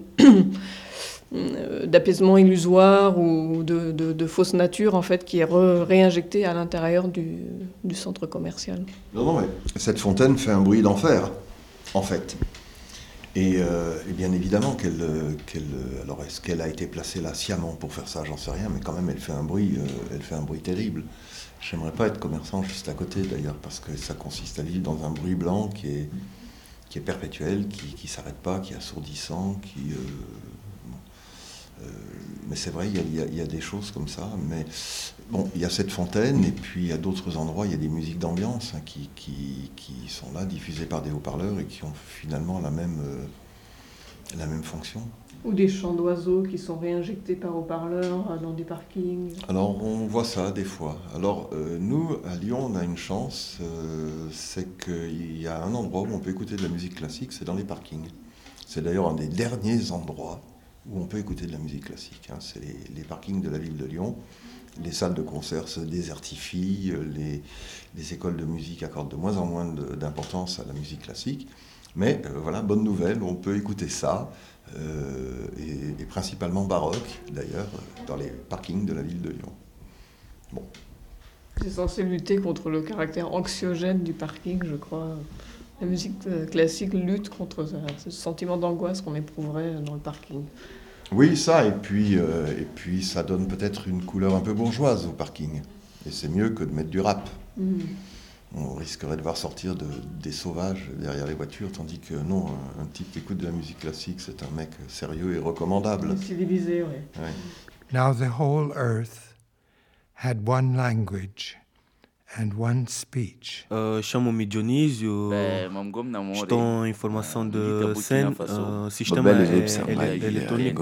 d'apaisement illusoire ou de, de, de fausse nature en fait qui est re, réinjectée à l'intérieur du, du centre commercial. Non, non, mais cette fontaine fait un bruit d'enfer, en fait. Et, euh, et bien évidemment qu'elle, qu'elle... Alors est-ce qu'elle a été placée là sciemment pour faire ça? J'en sais rien, mais quand même elle fait un bruit, euh, elle fait un bruit terrible. J'aimerais pas être commerçant juste à côté d'ailleurs, parce que ça consiste à vivre dans un bruit blanc qui est, qui est perpétuel, qui ne s'arrête pas, qui est assourdissant, qui... Euh, Euh, mais c'est vrai, il y, y, y a des choses comme ça. Mais bon, il y a cette fontaine, et puis à d'autres endroits, il y a des musiques d'ambiance hein, qui, qui, qui sont là, diffusées par des haut-parleurs et qui ont finalement la même, euh, la même fonction. Ou des chants d'oiseaux qui sont réinjectés par haut-parleurs dans des parkings. Alors on voit ça des fois. Alors euh, nous, à Lyon, on a une chance, euh, c'est qu'il y a un endroit où on peut écouter de la musique classique, c'est dans les parkings. C'est d'ailleurs un des derniers endroits où on peut écouter de la musique classique. Hein. C'est les, les parkings de la ville de Lyon. Les salles de concert se désertifient, les, les écoles de musique accordent de moins en moins de, d'importance à la musique classique. Mais euh, voilà, bonne nouvelle, on peut écouter ça, euh, et, et principalement baroque, d'ailleurs, dans les parkings de la ville de Lyon. Bon. C'est censé lutter contre le caractère anxiogène du parking, je crois. La musique classique lutte contre ce sentiment d'angoisse qu'on éprouverait dans le parking. Oui, ça, et puis, euh, et puis ça donne peut-être une couleur un peu bourgeoise au parking. Et c'est mieux que de mettre du rap. Mm. On risquerait de voir sortir de, des sauvages derrière les voitures, tandis que non, un, un type qui écoute de la musique classique, c'est un mec sérieux et recommandable. Civilisé, oui. Ouais. Now the whole earth had one language and one speech. Chamo me Dionísio, estou em formação de cena, sistema eletrônico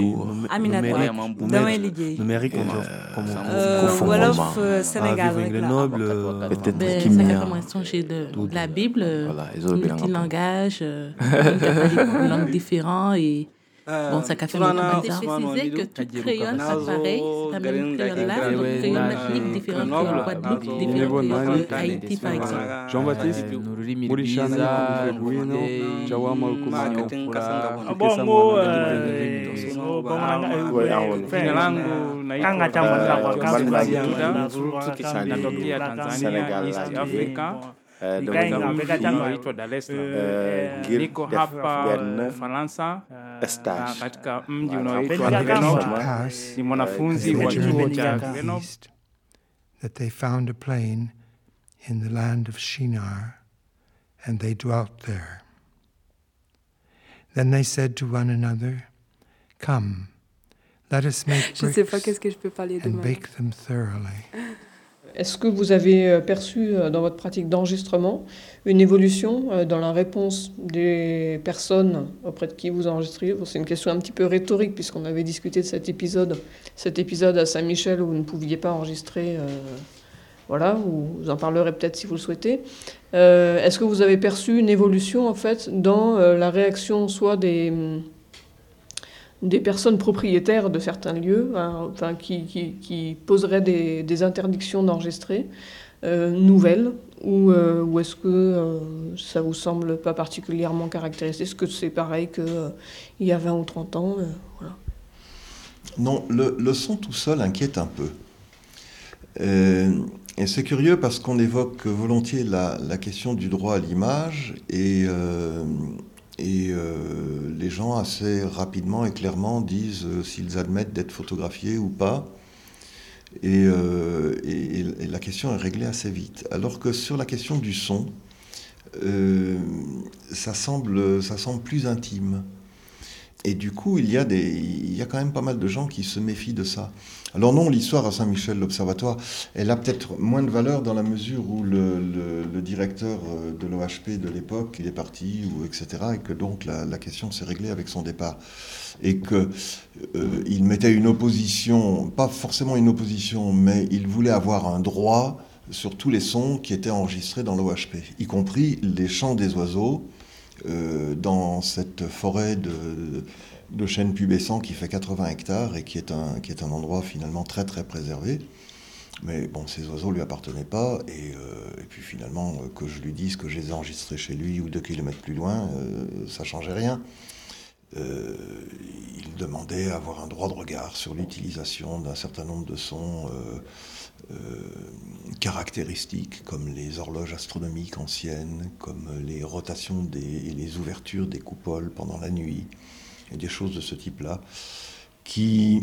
numérique como wolof Sénégal rek la ben ça commence changer de la Bible multilangage langues différentes et bon, ça a fait beaucoup préciser que tout crayon, c'est pareil, c'est la même crayon là, donc crayon ethnique différent que Guadeloupe, différent que Haïti, par exemple. Jean-Baptiste, Murishana, Guino, Jawama, Kumano, Bongo, Finalango, Natokea Tanzania, East Africa. Niko hapa Ufaransa katika mji unaoitwa Grenoble. Ni mwanafunzi wa chuo cha Grenoble. That they found a plain in the land of Shinar, and they dwelt there. Then they said to one another, "Come, let us make bricks and bake them thoroughly." Est-ce que vous avez perçu dans votre pratique d'enregistrement une évolution dans la réponse des personnes auprès de qui vous enregistrez? C'est une question un petit peu rhétorique puisqu'on avait discuté de cet épisode, cet épisode à Saint-Michel où vous ne pouviez pas enregistrer, euh, voilà, où vous en parlerez peut-être si vous le souhaitez. Euh, est-ce que vous avez perçu une évolution en fait dans euh, la réaction soit des des personnes propriétaires de certains lieux, hein, enfin, qui, qui, qui poseraient des, des interdictions d'enregistrer euh, nouvelles, ou, euh, ou est-ce que euh, ça vous semble pas particulièrement caractérisé? Est-ce que c'est pareil qu'il euh, y a vingt ou trente ans euh, voilà. Non, le, le son tout seul inquiète un peu. Euh, et c'est curieux parce qu'on évoque volontiers la, la question du droit à l'image et... Euh, Et euh, les gens assez rapidement et clairement disent euh, s'ils admettent d'être photographiés ou pas. Et, euh, et, et la question est réglée assez vite. Alors que sur la question du son, euh, ça semble, ça semble plus intime. Et du coup, il y a des, il y a quand même pas mal de gens qui se méfient de ça. Alors non, l'histoire à Saint-Michel, l'Observatoire, elle a peut-être moins de valeur dans la mesure où le, le, le directeur de l'O H P de l'époque, il est parti, ou et cetera, et que donc la, la question s'est réglée avec son départ. Et qu'il euh, mettait une opposition, pas forcément une opposition, mais il voulait avoir un droit sur tous les sons qui étaient enregistrés dans l'O H P, y compris les chants des oiseaux, Euh, dans cette forêt de, de chênes pubescents qui fait quatre-vingts hectares et qui est, un, qui est un endroit finalement très très préservé. Mais bon, ces oiseaux ne lui appartenaient pas et, euh, et puis finalement, que je lui dise que je les ai enregistrés chez lui ou deux kilomètres plus loin, euh, ça ne changeait rien. Euh, il demandait à avoir un droit de regard sur l'utilisation d'un certain nombre de sons euh, euh, caractéristiques, comme les horloges astronomiques anciennes, comme les rotations des, et les ouvertures des coupoles pendant la nuit, et des choses de ce type-là, qui,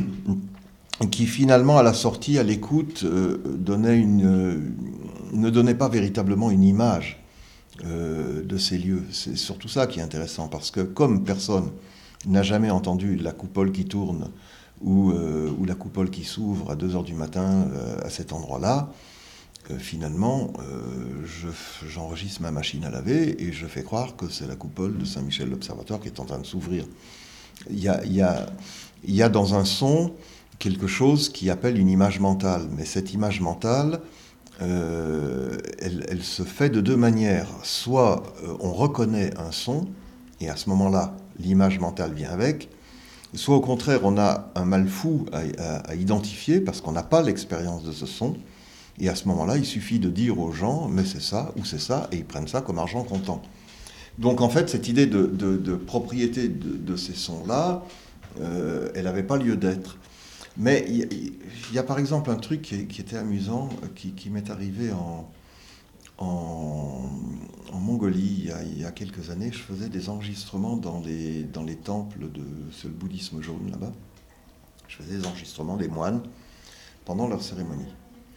qui finalement, à la sortie, à l'écoute, euh, donnait une, euh, ne donnait pas véritablement une image Euh, de ces lieux. C'est surtout ça qui est intéressant, parce que comme personne n'a jamais entendu la coupole qui tourne ou, euh, ou la coupole qui s'ouvre à deux heures du matin euh, à cet endroit-là, euh, finalement, euh, je, j'enregistre ma machine à laver et je fais croire que c'est la coupole de Saint-Michel l'Observatoire qui est en train de s'ouvrir. Il y a, il y a, il y a dans un son quelque chose qui appelle une image mentale, mais cette image mentale, Euh, elle, elle se fait de deux manières. Soit euh, on reconnaît un son, et à ce moment-là, l'image mentale vient avec, soit au contraire, on a un mal fou à, à, à identifier, parce qu'on n'a pas l'expérience de ce son, et à ce moment-là, il suffit de dire aux gens, mais c'est ça, ou c'est ça, et ils prennent ça comme argent comptant. Donc en fait, cette idée de, de, de propriété de, de ces sons-là, euh, elle n'avait pas lieu d'être. Mais il y, y a par exemple un truc qui, qui était amusant, qui, qui m'est arrivé en, en, en Mongolie il y, a, il y a quelques années. Je faisais des enregistrements dans les, dans les temples de ce bouddhisme jaune là-bas. Je faisais des enregistrements des moines pendant leur cérémonie.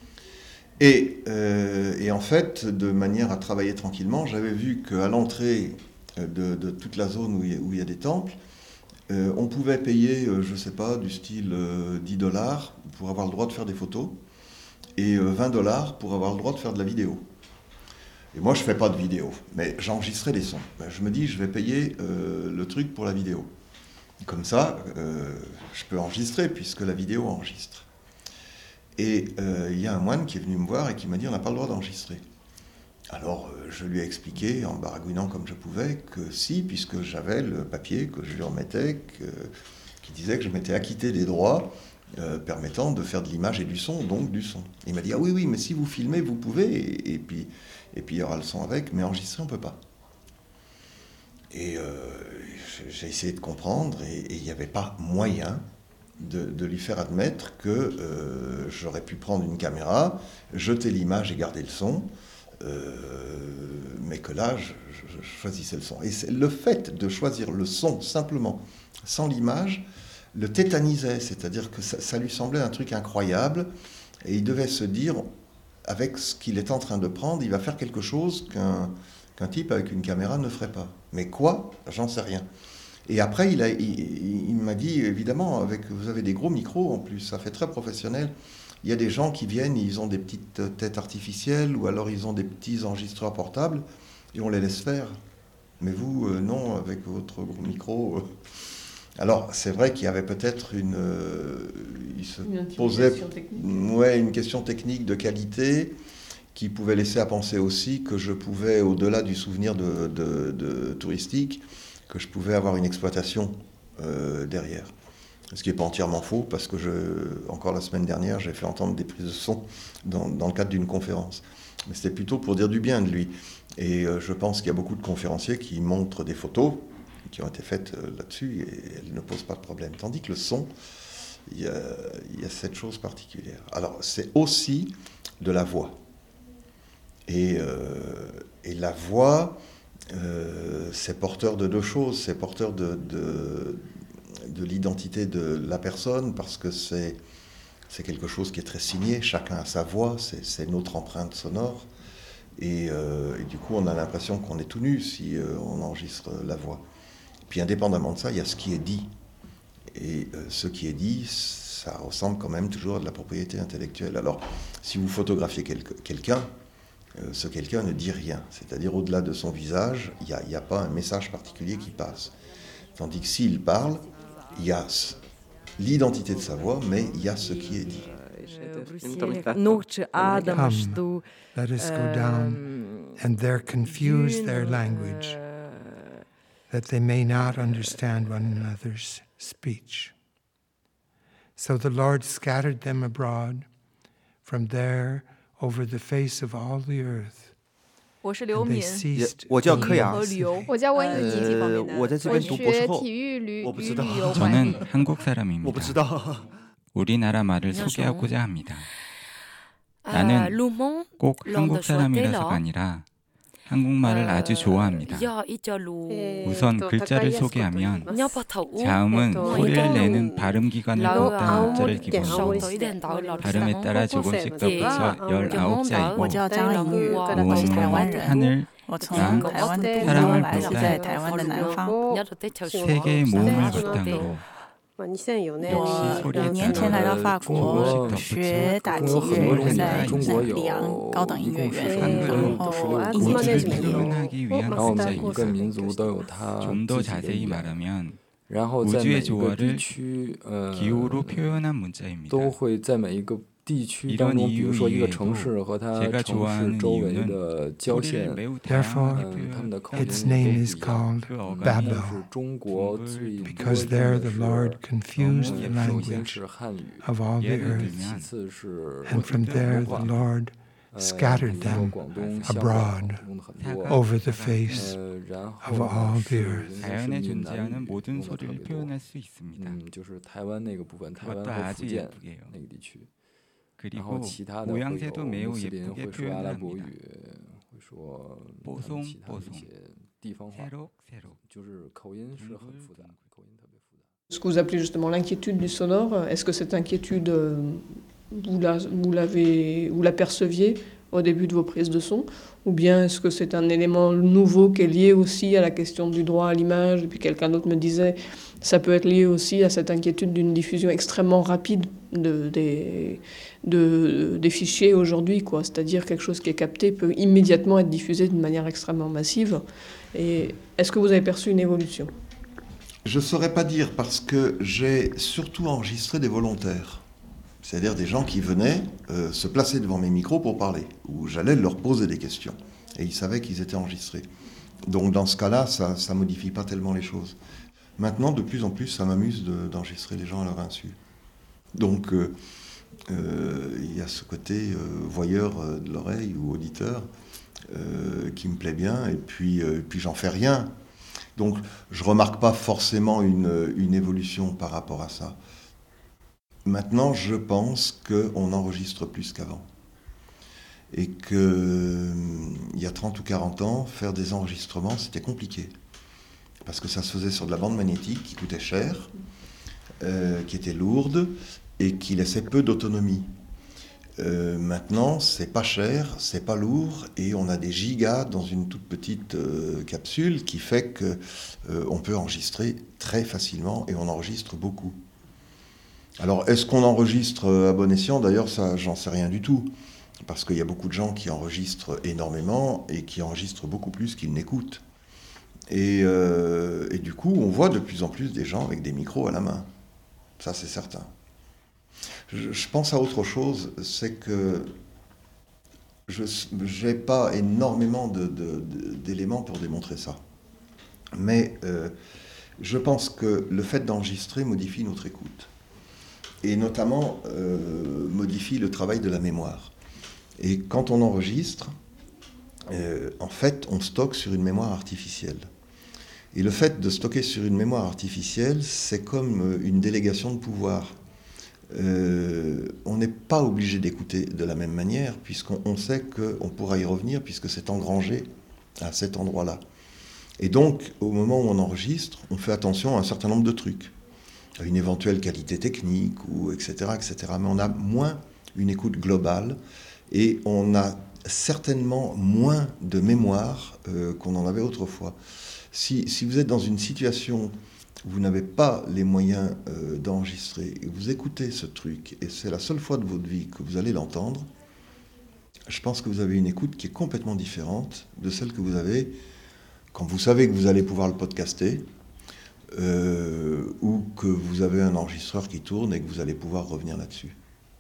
Et, euh, et en fait, de manière à travailler tranquillement, j'avais vu qu'à l'entrée de, de toute la zone où il y a, où il y a des temples, euh, on pouvait payer, euh, je ne sais pas, du style euh, dix dollars pour avoir le droit de faire des photos et euh, vingt dollars pour avoir le droit de faire de la vidéo. Et moi, je ne fais pas de vidéo, mais j'enregistrais les sons. Ben, je me dis, je vais payer euh, le truc pour la vidéo. Comme ça, euh, je peux enregistrer puisque la vidéo enregistre. Et il euh, y a un moine qui est venu me voir et qui m'a dit « on n'a pas le droit d'enregistrer ». Alors euh, je lui ai expliqué, en baragouinant comme je pouvais, que si, puisque j'avais le papier que je lui remettais, que, qui disait que je m'étais acquitté des droits euh, permettant de faire de l'image et du son, donc du son. Il m'a dit « ah oui, oui, mais si vous filmez, vous pouvez, et, et puis et puis il y aura le son avec, mais enregistrer, on ne peut pas ». Et euh, j'ai essayé de comprendre, et il n'y avait pas moyen De, de lui faire admettre que euh, j'aurais pu prendre une caméra, jeter l'image et garder le son, euh, mais que là, je, je choisissais le son. Et c'est le fait de choisir le son simplement, sans l'image, le tétanisait, c'est-à-dire que ça, ça lui semblait un truc incroyable, et il devait se dire, avec ce qu'il est en train de prendre, il va faire quelque chose qu'un, qu'un type avec une caméra ne ferait pas. Mais quoi ? J'en sais rien. Et après, il, a, il, il m'a dit, évidemment, avec, vous avez des gros micros en plus, ça fait très professionnel. Il y a des gens qui viennent, ils ont des petites têtes artificielles, ou alors ils ont des petits enregistreurs portables, et on les laisse faire. Mais vous, euh, non, avec votre gros micro. Euh. Alors, c'est vrai qu'il y avait peut-être une... Euh, il se une posait technique. Ouais, une question technique de qualité, qui pouvait laisser à penser aussi que je pouvais, au-delà du souvenir de, de, de touristique, que je pouvais avoir une exploitation euh, derrière. Ce qui n'est pas entièrement faux, parce que, je, encore la semaine dernière, j'ai fait entendre des prises de son dans, dans le cadre d'une conférence. Mais c'était plutôt pour dire du bien de lui. Et euh, je pense qu'il y a beaucoup de conférenciers qui montrent des photos qui ont été faites euh, là-dessus, et elles ne posent pas de problème. Tandis que le son, il y a, il y a cette chose particulière. Alors, c'est aussi de la voix. Et, euh, et la voix... Euh, c'est porteur de deux choses, c'est porteur de, de, de l'identité de la personne, parce que c'est, c'est quelque chose qui est très signé, chacun a sa voix, c'est, c'est notre empreinte sonore, et, euh, et du coup on a l'impression qu'on est tout nu si euh, on enregistre la voix. Puis indépendamment de ça, il y a ce qui est dit, et euh, ce qui est dit, ça ressemble quand même toujours à de la propriété intellectuelle. Alors si vous photographiez quel, quelqu'un, Euh, ce quelqu'un ne dit rien, c'est-à-dire au-delà de son visage, il n'y a, a pas un message particulier qui passe. Tandis que s'il parle, il y a l'identité de sa voix, mais il y a ce qui est dit. Come, let us go down, and there confuse their language, that they may not understand one another's speech. So the Lord scattered them abroad from there over the face of all the earth. 我是刘敏， 我叫柯阳， 我叫温宇集体方面的， 我在这边读博士后。 体育旅我不知道， 저는 한국 사람입니다. 我不知道。 우리나라 말을 소개하고자 합니다. 나는 꼭 한국 사람이라서가 아니라 한국말을 아주 좋아합니다. 우선 글자를 소개하면 자음은 소리를 내는 발음기관을 꼽다 자를 기본으로 발음에 따라 조금씩 더 붙여 열아홉 자이고 음, 하늘, 땅, 사랑을 부르다 세 개의 모음을 바탕으로 你现在有那两年前来到法国学打击乐，在里昂高等音乐院，然后一年前毕业。 然后每一个民族都有它自己的语言，然后在每一个地区，呃，都会在每一个地区当中，比如说一个城市和它城市周围的交线， Therefore, its name is called Babel, because there the Lord confused the language of all the earth, and from there the Lord scattered them abroad over the face of all the earth. 자연에 존재하는 모든 소리를 표현할 수 있습니다. 그것도 아주 예쁘게요. 그리고 모양새도 매우 예쁘게 표현합니다. 뽀송뽀송, 새록새록. Ce que vous appelez justement l'inquiétude du sonore, est-ce que cette inquiétude, vous la, vous l'avez, vous la perceviez au début de vos prises de son, ou bien est-ce que c'est un élément nouveau qui est lié aussi à la question du droit à l'image? Et puis quelqu'un d'autre me disait, ça peut être lié aussi à cette inquiétude d'une diffusion extrêmement rapide de, des, de, des fichiers aujourd'hui, quoi. C'est-à-dire quelque chose qui est capté peut immédiatement être diffusé d'une manière extrêmement massive. Et est-ce que vous avez perçu une évolution? Je ne saurais pas dire, parce que j'ai surtout enregistré des volontaires. C'est-à-dire des gens qui venaient euh, se placer devant mes micros pour parler, où j'allais leur poser des questions. Et ils savaient qu'ils étaient enregistrés. Donc dans ce cas-là, ça ne modifie pas tellement les choses. Maintenant, de plus en plus, ça m'amuse de, d'enregistrer les gens à leur insu. Donc euh, euh, il y a ce côté euh, voyeur de l'oreille ou auditeur euh, qui me plaît bien, et puis, euh, puis j'en fais rien. Donc je ne remarque pas forcément une, une évolution par rapport à ça. Maintenant, je pense qu'on enregistre plus qu'avant. Et qu'il y a trente ou quarante ans, faire des enregistrements, c'était compliqué. Parce que ça se faisait sur de la bande magnétique qui coûtait cher, euh, qui était lourde et qui laissait peu d'autonomie. Euh, maintenant, c'est pas cher, c'est pas lourd, et on a des gigas dans une toute petite euh, capsule qui fait qu'on euh, peut enregistrer très facilement, et on enregistre beaucoup. Alors, est-ce qu'on enregistre à bon escient? D'ailleurs, ça, j'en sais rien du tout, parce qu'il y a beaucoup de gens qui enregistrent énormément et qui enregistrent beaucoup plus qu'ils n'écoutent. Et, euh, et du coup, on voit de plus en plus des gens avec des micros à la main. Ça, c'est certain. Je, je pense à autre chose, c'est que je n'ai pas énormément de, de, de, d'éléments pour démontrer ça. Mais euh, je pense que le fait d'enregistrer modifie notre écoute. Et notamment euh, modifie le travail de la mémoire. Et quand on enregistre, euh, en fait, on stocke sur une mémoire artificielle. Et le fait de stocker sur une mémoire artificielle, c'est comme une délégation de pouvoir. Euh, on n'est pas obligé d'écouter de la même manière, puisqu'on sait qu'on pourra y revenir, puisque c'est engrangé à cet endroit-là. Et donc, au moment où on enregistre, on fait attention à un certain nombre de trucs, à une éventuelle qualité technique, ou et cetera, et cetera. Mais on a moins une écoute globale, et on a certainement moins de mémoire euh, qu'on en avait autrefois. Si, si vous êtes dans une situation où vous n'avez pas les moyens euh, d'enregistrer, et vous écoutez ce truc, et c'est la seule fois de votre vie que vous allez l'entendre, je pense que vous avez une écoute qui est complètement différente de celle que vous avez quand vous savez que vous allez pouvoir le podcaster, euh, ou que vous avez un enregistreur qui tourne et que vous allez pouvoir revenir là-dessus.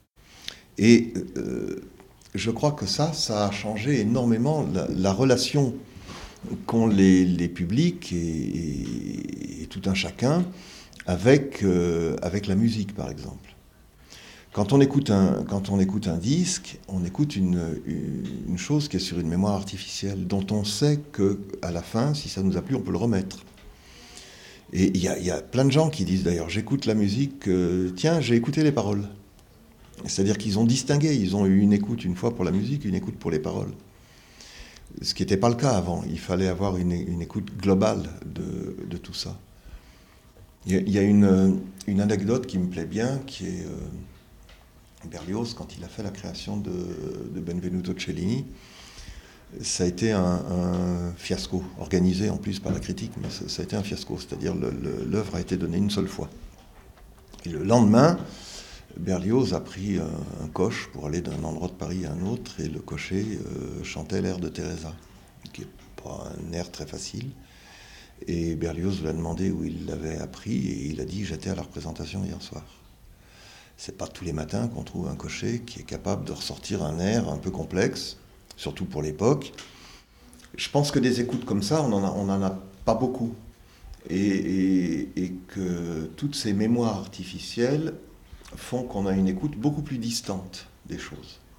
Et euh, je crois que ça, ça a changé énormément la, la relation qu'ont les, les publics et, et, et tout un chacun avec, euh, avec la musique, par exemple. Quand on écoute un, quand on écoute un disque, on écoute une, une, une chose qui est sur une mémoire artificielle, dont on sait qu'à la fin, si ça nous a plu, on peut le remettre. Et il y, y a plein de gens qui disent d'ailleurs, j'écoute la musique, euh, tiens, j'ai écouté les paroles. C'est-à-dire qu'ils ont distingué, ils ont eu une écoute une fois pour la musique, une écoute pour les paroles. Ce qui n'était pas le cas avant. Il fallait avoir une, une écoute globale de, de tout ça. Il y a, il y a une, une anecdote qui me plaît bien, qui est euh, Berlioz, quand il a fait la création de, de Benvenuto Cellini. Ça a été un, un fiasco, organisé en plus par la critique, mais ça, ça a été un fiasco. C'est-à-dire le, le, l'œuvre a été donnée une seule fois. Et le lendemain, Berlioz a pris un, un coche pour aller d'un endroit de Paris à un autre, et le cocher euh, chantait l'air de Teresa, qui n'est pas un air très facile. Et Berlioz lui a demandé où il l'avait appris, et il a dit « j'étais à la représentation hier soir ». C'est pas tous les matins qu'on trouve un cocher qui est capable de ressortir un air un peu complexe, surtout pour l'époque. Je pense que des écoutes comme ça, on en a, on en a pas beaucoup. Et, et, et que toutes ces mémoires artificielles font qu'on a une écoute beaucoup plus distante des choses.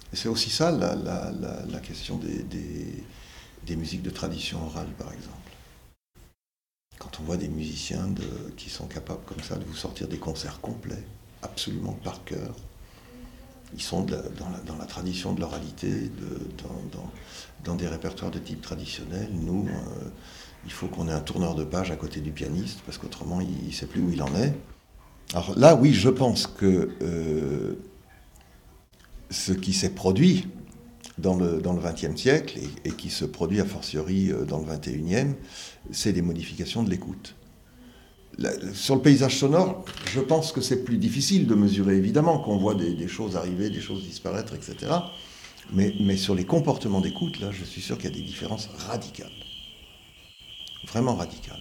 Et c'est aussi ça la, la, la, la question des, des, des musiques de tradition orale, par exemple. Quand on voit des musiciens de, qui sont capables comme ça de vous sortir des concerts complets, absolument par cœur, ils sont de la, dans, la, dans la tradition de l'oralité, de, dans, dans, dans des répertoires de type traditionnel. Nous, euh, il faut qu'on ait un tourneur de page à côté du pianiste, parce qu'autrement, il ne sait plus où il en est. Alors là, oui, je pense que euh, ce qui s'est produit dans le, dans le vingtième siècle, et, et qui se produit a fortiori dans le vingt et unième, c'est des modifications de l'écoute. La, sur le paysage sonore, je pense que c'est plus difficile de mesurer, évidemment, qu'on voit des, des choses arriver, des choses disparaître, et cetera. Mais, mais sur les comportements d'écoute, là, je suis sûr qu'il y a des différences radicales. Vraiment radicales.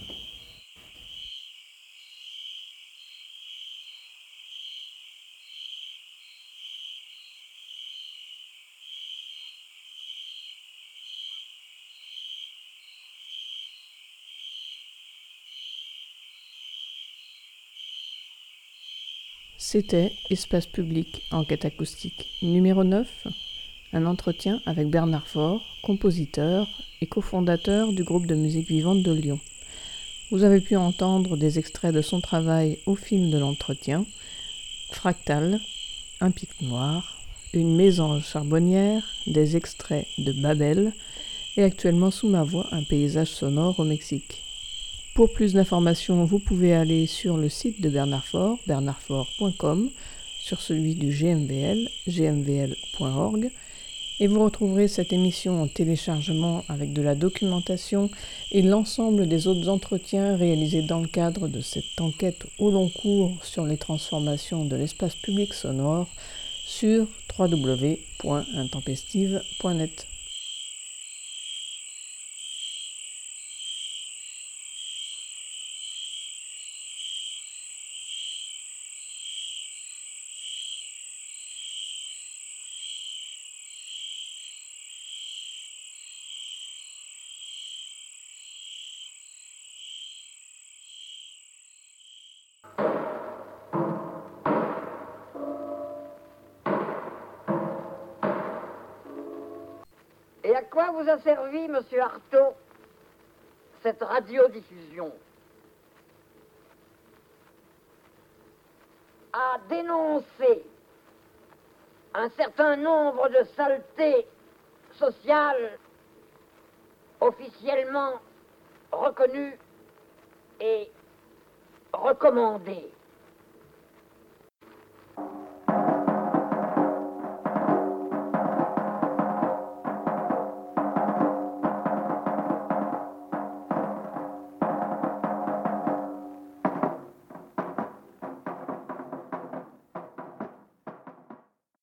C'était Espace Public, enquête acoustique numéro neuf, un entretien avec Bernard Faure, compositeur et cofondateur du groupe de musique vivante de Lyon. Vous avez pu entendre des extraits de son travail au fil de l'entretien: Fractal, Un pic noir, Une mésange charbonnière, des extraits de Babel et actuellement sous ma voix un paysage sonore au Mexique. Pour plus d'informations, vous pouvez aller sur le site de Bernard Faure, bernard faure point com, sur celui du G M V L, g m v l point org, et vous retrouverez cette émission en téléchargement avec de la documentation et l'ensemble des autres entretiens réalisés dans le cadre de cette enquête au long cours sur les transformations de l'espace public sonore sur w w w point intempestive point net. Et à quoi vous a servi, monsieur Artaud, cette radiodiffusion? À dénoncer un certain nombre de saletés sociales officiellement reconnues et recommandées.